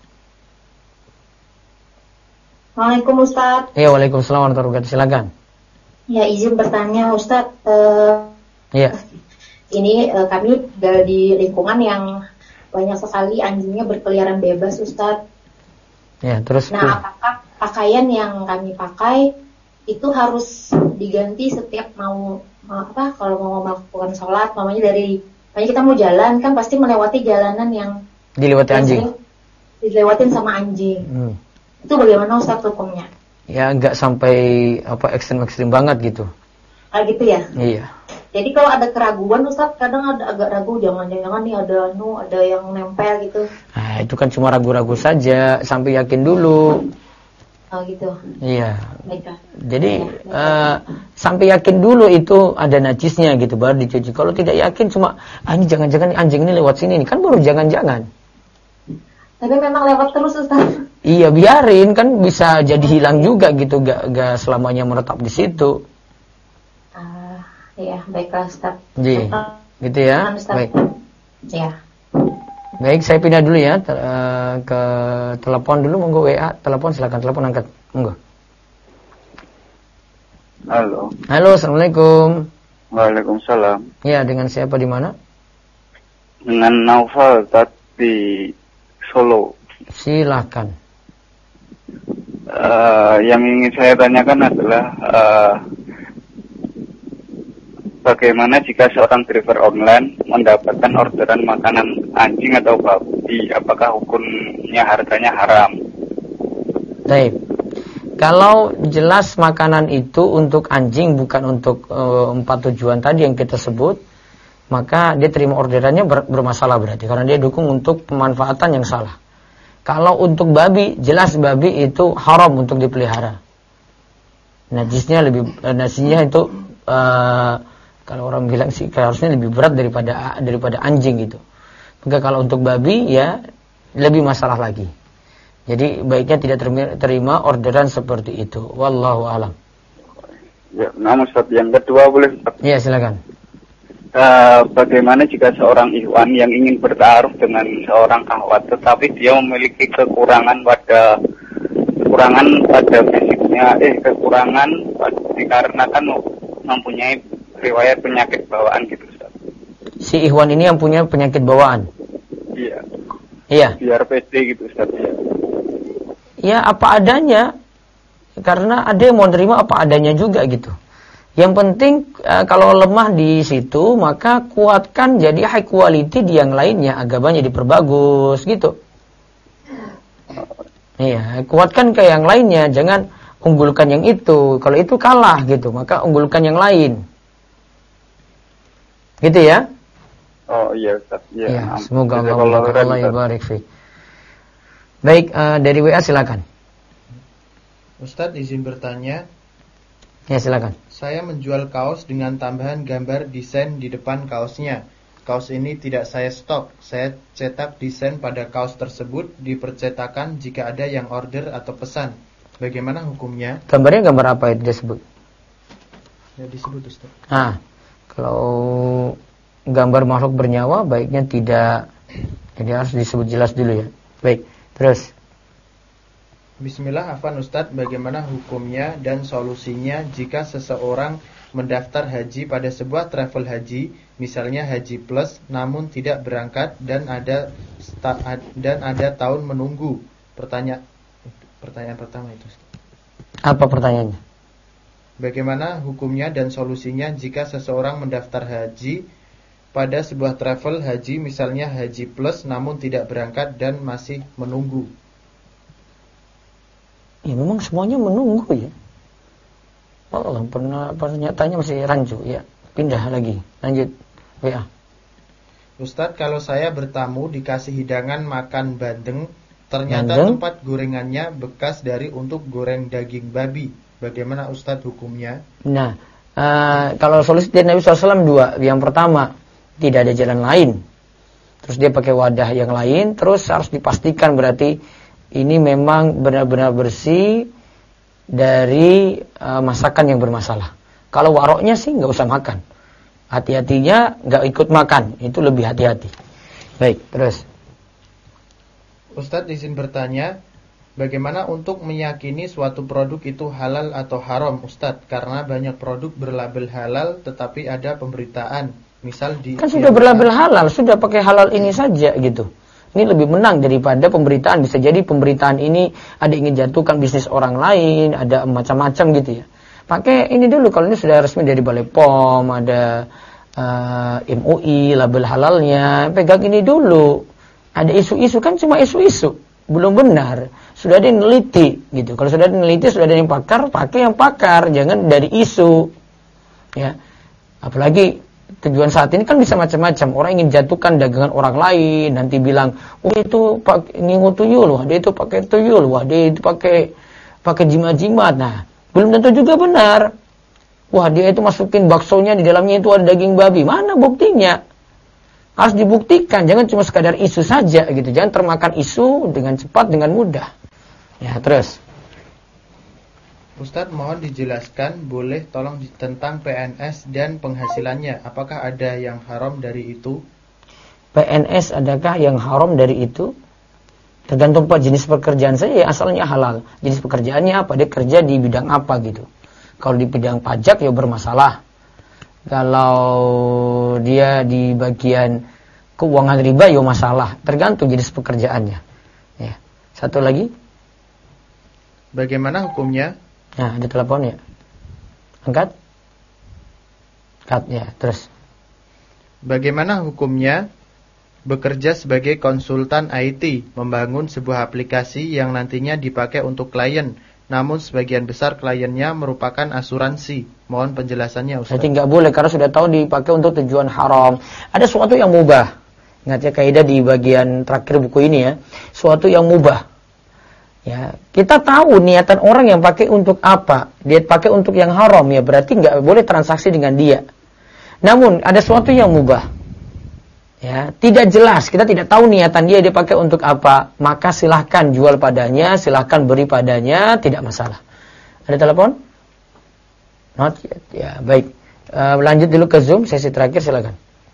Waalaikumsalam Ustaz. Ya, waalaikumsalam warahmatullahi wabarakatuh. Silakan. Ya, izin bertanya Ustaz. Ya. Ini kami di lingkungan yang banyak sekali anjingnya berkeliaran bebas Ustaz. Ya, terus. Nah, apakah pakaian yang kami pakai itu harus diganti setiap mau kalau mau melakukan sholat, makanya kita mau jalan kan pasti melewati jalanan yang dilewati anjing, dilewatin sama anjing. Itu bagaimana Ustaz hukumnya? Ya nggak sampai ekstrim banget gitu. Gitu ya? Iya. Jadi kalau ada keraguan Ustaz, kadang ada agak ragu, jangan-jangan nih ada yang nempel gitu. Nah, itu kan cuma ragu-ragu saja, sampai yakin dulu. Oh gitu. Iya. Baiklah. Jadi sampai yakin dulu itu ada najisnya gitu baru dicuci. Kalau tidak yakin cuma ini jangan-jangan anjing ini lewat sini nih, kan baru jangan-jangan. Tapi memang lewat terus Ustaz. Iya, biarin, kan bisa jadi hilang juga gitu, gak selamanya menetap di situ. Iya, baiklah Ustaz. Ji, gitu ya. Baik. Ya. Baik, saya pindah dulu ya ke telepon dulu, monggo WA, telepon silakan, telepon angkat, monggo. Halo. Halo, assalamualaikum. Waalaikumsalam. Ya, dengan siapa di mana? Dengan Naufal di Solo. Silakan. Yang ingin saya tanyakan adalah bagaimana jika seorang driver online mendapatkan orderan makanan anjing atau babi, apakah hukumnya harganya haram? Baik. Kalau jelas makanan itu untuk anjing bukan untuk 4 tujuan tadi yang kita sebut, maka dia terima orderannya bermasalah berarti karena dia dukung untuk pemanfaatan yang salah. Kalau untuk babi, jelas babi itu haram untuk dipelihara. Najisnya itu kalau orang bilang sih harusnya lebih berat daripada anjing gitu. Maka kalau untuk babi ya lebih masalah lagi. Jadi baiknya tidak terima orderan seperti itu. Wallahu alam. Ya, namun Ustaz, yang kedua boleh Ustaz? Ya, silakan. Bagaimana jika seorang ikhwan yang ingin bertaruh dengan seorang akhwat tetapi dia memiliki kekurangan pada fisiknya, dikarenakan mempunyai riwayat penyakit bawaan gitu Ustaz. Si ikhwan ini yang punya penyakit bawaan? Iya. Iya. Biar PD gitu Ustaz. Ya apa adanya. Karena ada yang mau terima apa adanya juga gitu. Yang penting kalau lemah di situ maka kuatkan jadi high quality di yang lainnya, agamanya diperbagus gitu. Iya, kuatkan ke yang lainnya, jangan unggulkan yang itu. Kalau itu kalah gitu, maka unggulkan yang lain. Gitu ya? Oh iya Ustaz. Ya, semoga Allah yabarik fi. Baik, dari WA silakan. Ustadz izin bertanya. Ya, silakan. Saya menjual kaos dengan tambahan gambar desain di depan kaosnya. Kaos ini tidak saya stok. Saya cetak desain pada kaos tersebut, dipercetakan jika ada yang order atau pesan. Bagaimana hukumnya? Gambarnya gambar apa itu disebut? Ya disebut Ustaz. Kalau gambar makhluk bernyawa baiknya tidak. Jadi harus disebut jelas dulu ya. Baik, terus. Bismillah, afwan Ustadz, bagaimana hukumnya dan solusinya jika seseorang mendaftar haji pada sebuah travel haji, misalnya Haji Plus, namun tidak berangkat dan ada tahun menunggu? Pertanyaan pertama itu Ustadz. Apa pertanyaannya? Bagaimana hukumnya dan solusinya jika seseorang mendaftar haji pada sebuah travel haji, misalnya Haji Plus, namun tidak berangkat dan masih menunggu? Ya memang semuanya menunggu ya. Allah pernyataannya masih rancu ya. Pindah lagi. Lanjut WA. Ustadz, kalau saya bertamu dikasih hidangan makan bandeng, ternyata tempat gorengannya bekas dari untuk goreng daging babi. Bagaimana Ustadz hukumnya? Nah, kalau solusi dari Nabi SAW dua. Yang pertama, tidak ada jalan lain. Terus dia pakai wadah yang lain. Terus harus dipastikan berarti ini memang benar-benar bersih dari masakan yang bermasalah. Kalau waroknya sih nggak usah makan. Hati-hatinya nggak ikut makan, itu lebih hati-hati. Baik, terus. Ustadz izin bertanya, bagaimana untuk meyakini suatu produk itu halal atau haram Ustadz? Karena banyak produk berlabel halal tetapi ada pemberitaan. Misal kan sudah berlabel halal, sudah pakai halal ini saja gitu. Ini lebih menang daripada pemberitaan. Bisa jadi pemberitaan ini ada ingin jatuhkan bisnis orang lain, ada macam-macam gitu ya. pakai ini dulu. Kalau ini sudah resmi dari Balai POM, ada MUI, label halalnya, pegang ini dulu. Ada isu-isu, kan cuma isu-isu, belum benar. Sudah ada yang neliti gitu. Kalau sudah ada yang neliti, sudah ada yang pakar, pakai yang pakar, jangan dari isu. Ya. Apalagi tujuan saat ini kan bisa macam-macam. Orang ingin jatuhkan dagangan orang lain, nanti bilang, "Oh, itu pakai ngingu tuyul, wah dia itu pakai tuyul, wah dia itu pakai jimat-jimat." Nah, belum tentu juga benar. Wah, dia itu masukin baksonya, di dalamnya itu ada daging babi. Mana buktinya? Harus dibuktikan, jangan cuma sekadar isu saja gitu. Jangan termakan isu dengan cepat, dengan mudah. Ya, terus. Ustadz, mohon dijelaskan boleh tolong tentang PNS dan penghasilannya. Apakah ada yang haram dari itu? PNS adakah yang haram dari itu? Tergantung jenis pekerjaan saja, ya asalnya halal. Jenis pekerjaannya apa? Dia kerja di bidang apa gitu. Kalau di bidang pajak ya bermasalah. Kalau dia di bagian keuangan riba ya masalah. Tergantung jenis pekerjaannya. Ya. Satu lagi. Bagaimana hukumnya? Nah, ada telepon ya. Angkat. Angkat ya, terus. Bagaimana hukumnya bekerja sebagai konsultan IT, membangun sebuah aplikasi yang nantinya dipakai untuk klien, namun sebagian besar kliennya merupakan asuransi. Mohon penjelasannya, Ustaz. Jadi nggak boleh karena sudah tahu dipakai untuk tujuan haram. Ada sesuatu yang mubah. Ingat ya kaidah di bagian terakhir buku ini ya. Sesuatu yang mubah. Ya, kita tahu niatan orang yang pakai untuk apa. Dia pakai untuk yang haram ya, berarti nggak boleh transaksi dengan dia. Namun ada sesuatu yang mubah. Ya, tidak jelas, kita tidak tahu niatan dia pakai untuk apa, maka silahkan jual padanya, silahkan beri padanya, tidak masalah. Ada telepon? Not yet. Ya, baik. Lanjut dulu ke Zoom, sesi terakhir silakan.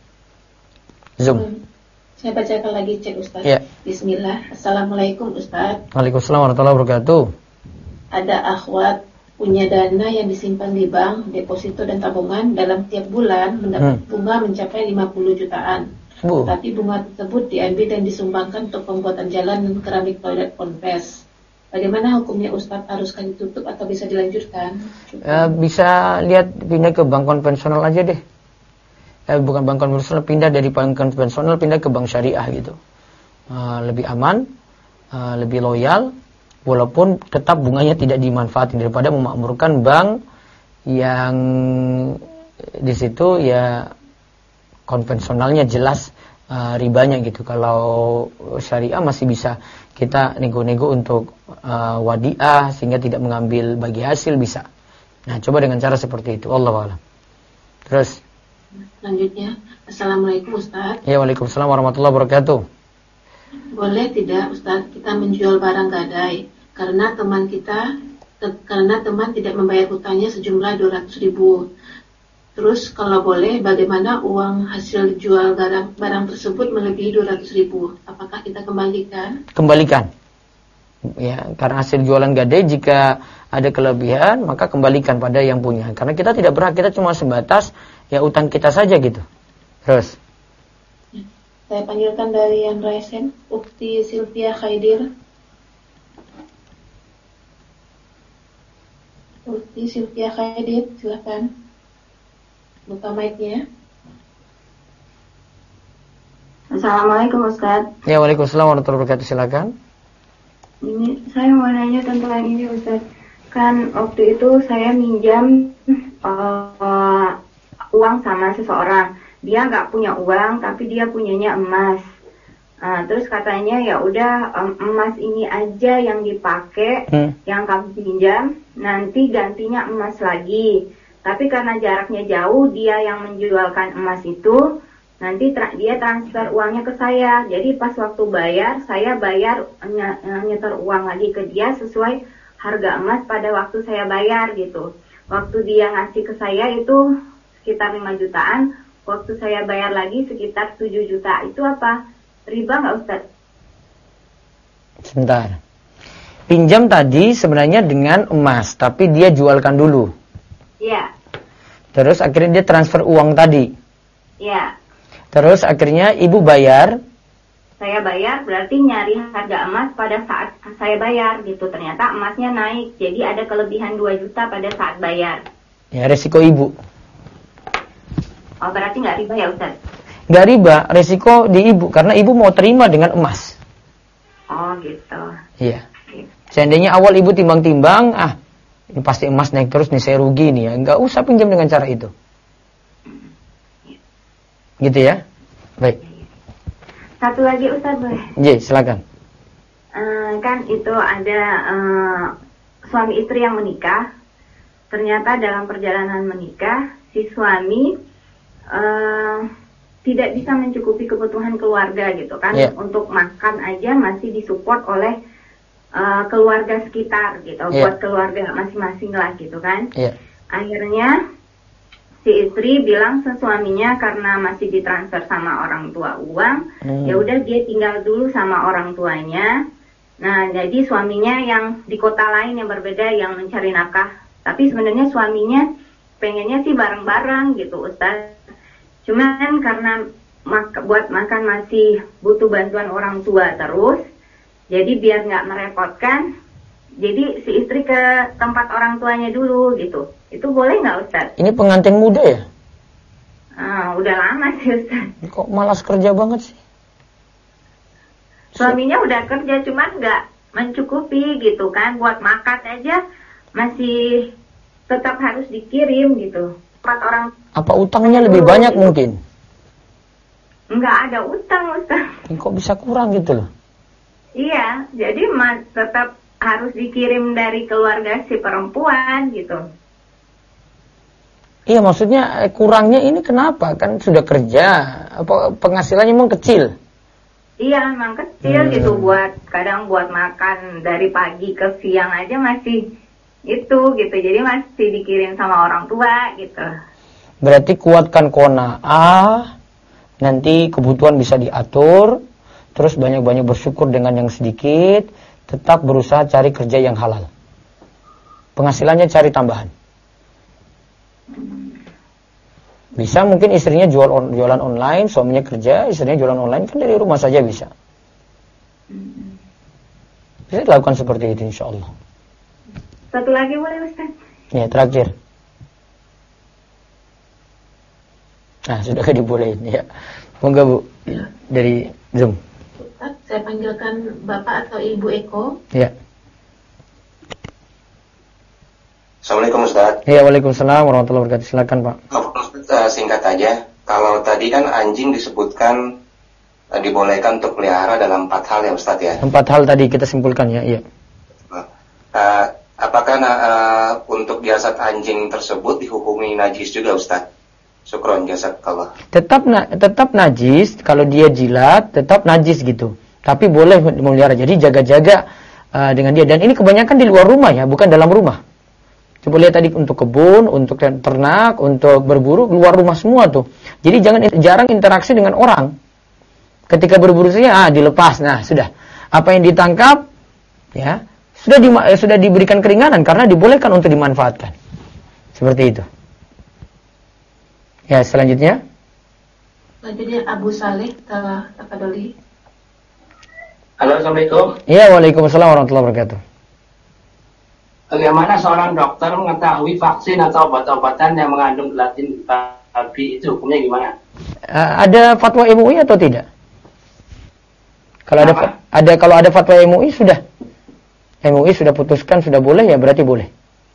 Zoom. Saya bacakan lagi cek Ustaz. Ya. Bismillah. Assalamualaikum Ustaz. Waalaikumsalam warahmatullahi wabarakatuh. Ada akhwat punya dana yang disimpan di bank, deposito dan tabungan, dalam tiap bulan mendapat bunga mencapai 50 jutaan. Tapi bunga tersebut diambil dan disumbangkan untuk pembuatan jalan dan keramik toilet ponpes. Bagaimana hukumnya Ustaz? Haruskah ditutup atau bisa dilanjutkan? Bisa lihat pindah ke bank konvensional aja deh. Bukan bank konvensional, pindah dari bank konvensional pindah ke bank syariah gitu. Lebih aman, lebih loyal, walaupun tetap bunganya tidak dimanfaatin daripada memakmurkan bank yang di situ ya konvensionalnya jelas ribanya gitu. Kalau syariah masih bisa kita nego-nego untuk wadiah sehingga tidak mengambil bagi hasil, bisa. Nah, coba dengan cara seperti itu. Allahu a'lam. Terus selanjutnya, Assalamualaikum Ustaz. Ya, waalaikumsalam warahmatullahi wabarakatuh. Boleh tidak Ustaz kita menjual barang gadai karena teman tidak membayar hutangnya sejumlah 200.000. Terus kalau boleh, bagaimana uang hasil jual barang tersebut melebihi 200.000? Apakah kita kembalikan? Kembalikan. Ya, karena hasil jualan gadai jika ada kelebihan maka kembalikan pada yang punya. Karena kita tidak berhak, kita cuma sebatas ya utang kita saja gitu. Terus. Saya panggilkan dari Yan Raisen, Ukti Sylvia Khaidir. Ukti Sylvia Khaidir, silakan. Buka mic-nya. Assalamualaikum Ustaz. Ya, waalaikumsalam warahmatullahi wabarakatuh, silakan. Ini saya mau nanya tentang ini Ustaz. Kan waktu itu saya minjam uang sama seseorang. Dia nggak punya uang, tapi dia punyanya emas. Terus katanya ya udah emas ini aja yang dipakai, yang kamu pinjam, nanti gantinya emas lagi. Tapi karena jaraknya jauh, dia yang menjualkan emas itu, nanti dia transfer uangnya ke saya. Jadi pas waktu bayar, saya bayar nyetor uang lagi ke dia sesuai harga emas pada waktu saya bayar gitu. Waktu dia ngasih ke saya itu sekitar 5 jutaan, waktu saya bayar lagi sekitar 7 juta. Itu apa? Riba nggak Ustaz? Sebentar. Pinjam tadi sebenarnya dengan emas, tapi dia jualkan dulu. Iya. Terus akhirnya dia transfer uang tadi. Iya. Terus akhirnya ibu bayar. saya bayar berarti nyari harga emas pada saat saya bayar gitu. Ternyata emasnya naik, jadi ada kelebihan 2 juta pada saat bayar. Ya, resiko ibu. Oh, berarti nggak riba ya Ustaz? Nggak riba, resiko di ibu karena ibu mau terima dengan emas. Oh gitu. Iya. Seandainya awal ibu timbang-timbang, ini pasti emas naik terus nih, saya rugi nih ya. Nggak usah pinjam dengan cara itu. Gitu ya. Baik. Satu lagi Ustaz boleh? Iya, silakan. Kan itu ada suami istri yang menikah. Ternyata dalam perjalanan menikah, si suami tidak bisa mencukupi kebutuhan keluarga gitu kan. Yeah. Untuk makan aja masih disupport oleh keluarga sekitar gitu. Yeah. Buat keluarga masing-masing lah gitu kan. Yeah. Akhirnya si istri bilang ke suaminya karena masih ditransfer sama orang tua uang, ya udah dia tinggal dulu sama orang tuanya. Nah, jadi suaminya yang di kota lain yang berbeda yang mencari nafkah. Tapi sebenarnya suaminya pengennya sih bareng-bareng gitu, Ustaz. Cuman karena buat makan masih butuh bantuan orang tua terus, jadi biar nggak merepotkan, jadi si istri ke tempat orang tuanya dulu gitu. Itu boleh nggak Ustaz? Ini pengantin muda ya? Udah lama sih Ustaz. Kok malas kerja banget sih? Suaminya udah kerja cuman nggak mencukupi gitu kan. Buat makan aja masih tetap harus dikirim gitu. Apa utangnya lebih banyak mungkin? Nggak ada utang Ustaz. Kok bisa kurang gitu loh? Iya, jadi tetap harus dikirim dari keluarga si perempuan gitu. Iya, maksudnya kurangnya ini kenapa? Kan sudah kerja, apa penghasilannya memang kecil? Iya, memang kecil gitu, kadang buat makan dari pagi ke siang aja masih itu gitu. Jadi masih dikirim sama orang tua gitu. Berarti kuatkan qanaah, nanti kebutuhan bisa diatur, terus banyak-banyak bersyukur dengan yang sedikit, tetap berusaha cari kerja yang halal. Penghasilannya cari tambahan. Bisa mungkin istrinya jualan online, suaminya kerja, istrinya jualan online, kan dari rumah saja bisa. Bisa dilakukan seperti itu insyaAllah. Satu lagi boleh Ustaz? Ya, terakhir. Nah, sudah dibolehin ya. Moga Bu, dari Zoom. Ustaz, saya panggilkan Bapak atau Ibu Eko. Ya. Assalamualaikum Ustaz. Ya, waalaikumsalam warahmatullahi wabarakatuh. Silakan Pak. Singkat aja, kalau tadi kan anjing disebutkan dibolehkan untuk pelihara dalam 4 hal ya Ustaz ya. 4 hal tadi kita simpulkan ya, iya. Apakah untuk jasad anjing tersebut dihukumi najis juga Ustaz? Syukron jazakallah. Tetap najis, kalau dia jilat tetap najis gitu. Tapi boleh memelihara. Jadi jaga-jaga dengan dia, dan ini kebanyakan di luar rumah ya, bukan dalam rumah. Coba lihat tadi untuk kebun, untuk ternak, untuk berburu, luar rumah semua tuh. Jadi jarang interaksi dengan orang. Ketika berburu saja, dilepas. Nah, sudah. Apa yang ditangkap, ya, sudah diberikan keringanan karena dibolehkan untuk dimanfaatkan. Seperti itu. Ya, selanjutnya. Selanjutnya Abu Saleh Takadoli. Halo, Assalamualaikum. Iya, waalaikumsalam warahmatullahi wabarakatuh. Bagaimana seorang dokter mengetahui vaksin atau obat-obatan yang mengandung gelatin babi itu hukumnya gimana? Ada fatwa MUI atau tidak? Kalau ada fatwa MUI sudah. MUI sudah putuskan sudah boleh ya berarti boleh.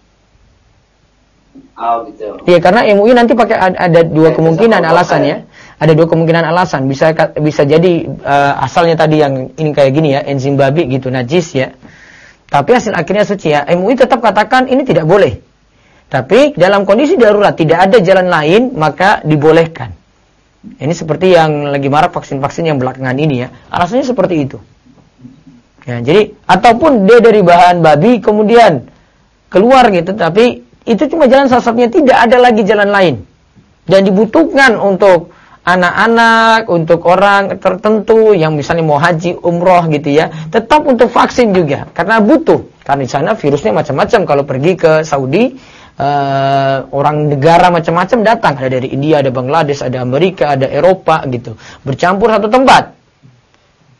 Oh gitu. Iya, karena MUI nanti pakai ada dua kemungkinan alasan ya. Ada dua kemungkinan alasan. Bisa jadi asalnya tadi yang ini kayak gini ya, enzim babi gitu najis ya. Tapi hasil akhirnya suci ya. MUI tetap katakan ini tidak boleh. Tapi dalam kondisi darurat tidak ada jalan lain maka dibolehkan. Ini seperti yang lagi marak vaksin-vaksin yang belakangan ini ya. Alasannya seperti itu. Ya, jadi ataupun dia dari bahan babi kemudian keluar gitu, tapi itu cuma jalan satu-satunya, tidak ada lagi jalan lain. Dan dibutuhkan untuk anak-anak, untuk orang tertentu yang misalnya mau haji, umroh gitu ya, tetap untuk vaksin juga karena butuh. Karena di sana virusnya macam-macam. Kalau pergi ke Saudi, orang negara macam-macam datang, ada dari India, ada Bangladesh, ada Amerika, ada Eropa gitu, bercampur satu tempat.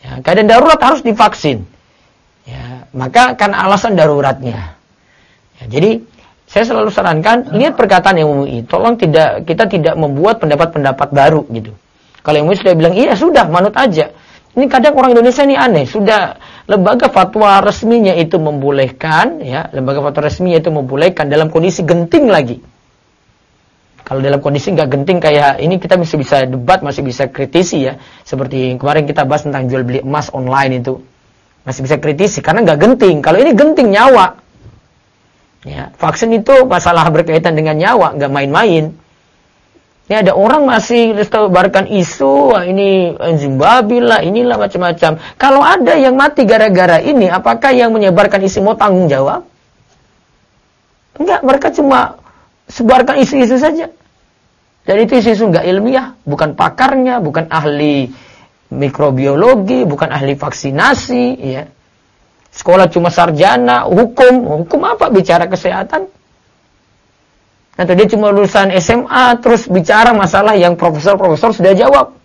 Ya, keadaan darurat harus divaksin. Ya, maka kan alasan daruratnya. Ya, jadi saya selalu sarankan, lihat perkataan yang MUI. Tolong kita tidak membuat pendapat-pendapat baru gitu. Kalau yang MUI sudah bilang, iya sudah, manut aja. Ini kadang orang Indonesia ini aneh. Sudah lembaga fatwa resminya itu membolehkan, ya, lembaga fatwa resminya itu membolehkan dalam kondisi genting lagi. Kalau dalam kondisi nggak genting kayak ini kita masih bisa debat, masih bisa kritisi ya. Seperti kemarin kita bahas tentang jual beli emas online itu. Masih bisa kritisi karena nggak genting. Kalau ini genting nyawa. Ya, vaksin itu masalah berkaitan dengan nyawa, nggak main-main. Ini ada orang masih sebarkan isu, wah ini enzim babi lah, inilah macam-macam. Kalau ada yang mati gara-gara ini, apakah yang menyebarkan isu mau tanggung jawab? Enggak, mereka cuma sebarkan isu-isu saja. Dan itu isu-isu nggak ilmiah, bukan pakarnya, bukan ahli mikrobiologi, bukan ahli vaksinasi, ya. Sekolah cuma sarjana, hukum apa bicara kesehatan? Atau dia cuma lulusan SMA terus bicara masalah yang profesor-profesor sudah jawab.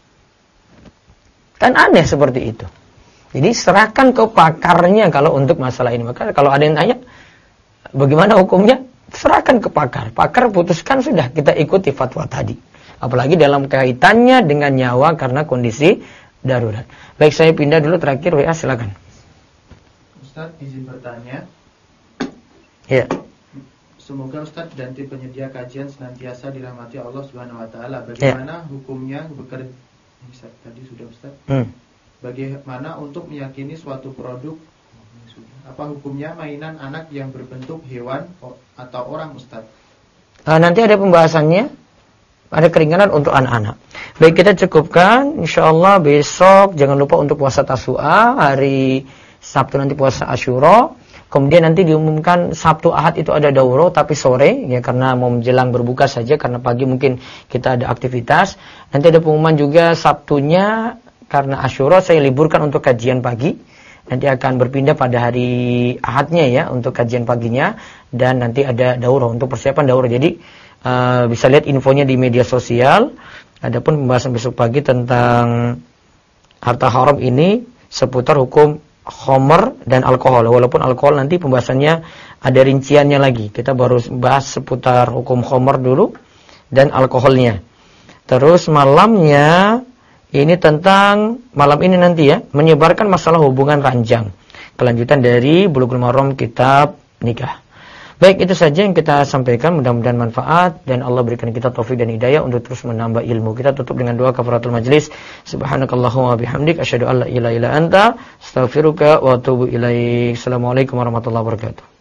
Kan aneh seperti itu. Jadi serahkan ke pakarnya kalau untuk masalah ini. Maka kalau ada yang tanya, bagaimana hukumnya? Serahkan ke pakar. Pakar putuskan sudah, kita ikuti fatwa tadi. Apalagi dalam kaitannya dengan nyawa karena kondisi darurat. Baik, saya pindah dulu terakhir WA, silakan. Ustaz, izin bertanya. Ya. Semoga Ustaz dan tim penyedia kajian senantiasa dirahmati Allah Subhanahu wa taala. Bagaimana hukumnya bekerja tadi sudah Ustaz? Bagaimana untuk meyakini suatu produk? Apa hukumnya mainan anak yang berbentuk hewan atau orang Ustaz? Nanti ada pembahasannya. Ada keringanan untuk anak-anak. Baik, kita cukupkan. InsyaAllah besok jangan lupa untuk puasa Tasu'a. Hari Sabtu nanti puasa Asyura. Kemudian nanti diumumkan Sabtu Ahad itu ada dauro tapi sore ya karena mau menjelang berbuka saja karena pagi mungkin kita ada aktivitas. Nanti ada pengumuman juga Sabtunya karena Asyura saya liburkan untuk kajian pagi. Nanti akan berpindah pada hari Ahadnya ya untuk kajian paginya dan nanti ada dauro untuk persiapan dauro. Jadi bisa lihat infonya di media sosial. Adapun pembahasan besok pagi tentang harta haram ini seputar hukum khamr dan alkohol. Walaupun alkohol nanti pembahasannya ada rinciannya lagi. Kita baru bahas seputar hukum khamr dulu dan alkoholnya. Terus malamnya ini tentang malam ini nanti ya menyebarkan masalah hubungan ranjang. Kelanjutan dari Bulughul Maram kitab nikah. Baik, itu saja yang kita sampaikan. Mudah-mudahan manfaat dan Allah berikan kita taufik dan hidayah untuk terus menambah ilmu. Kita tutup dengan doa kafaratul majlis. Subhanakallahumma bihamdik asyhadu an la ilaha illa anta astaghfiruka wa atubu ilaik. Assalamualaikum warahmatullahi wabarakatuh.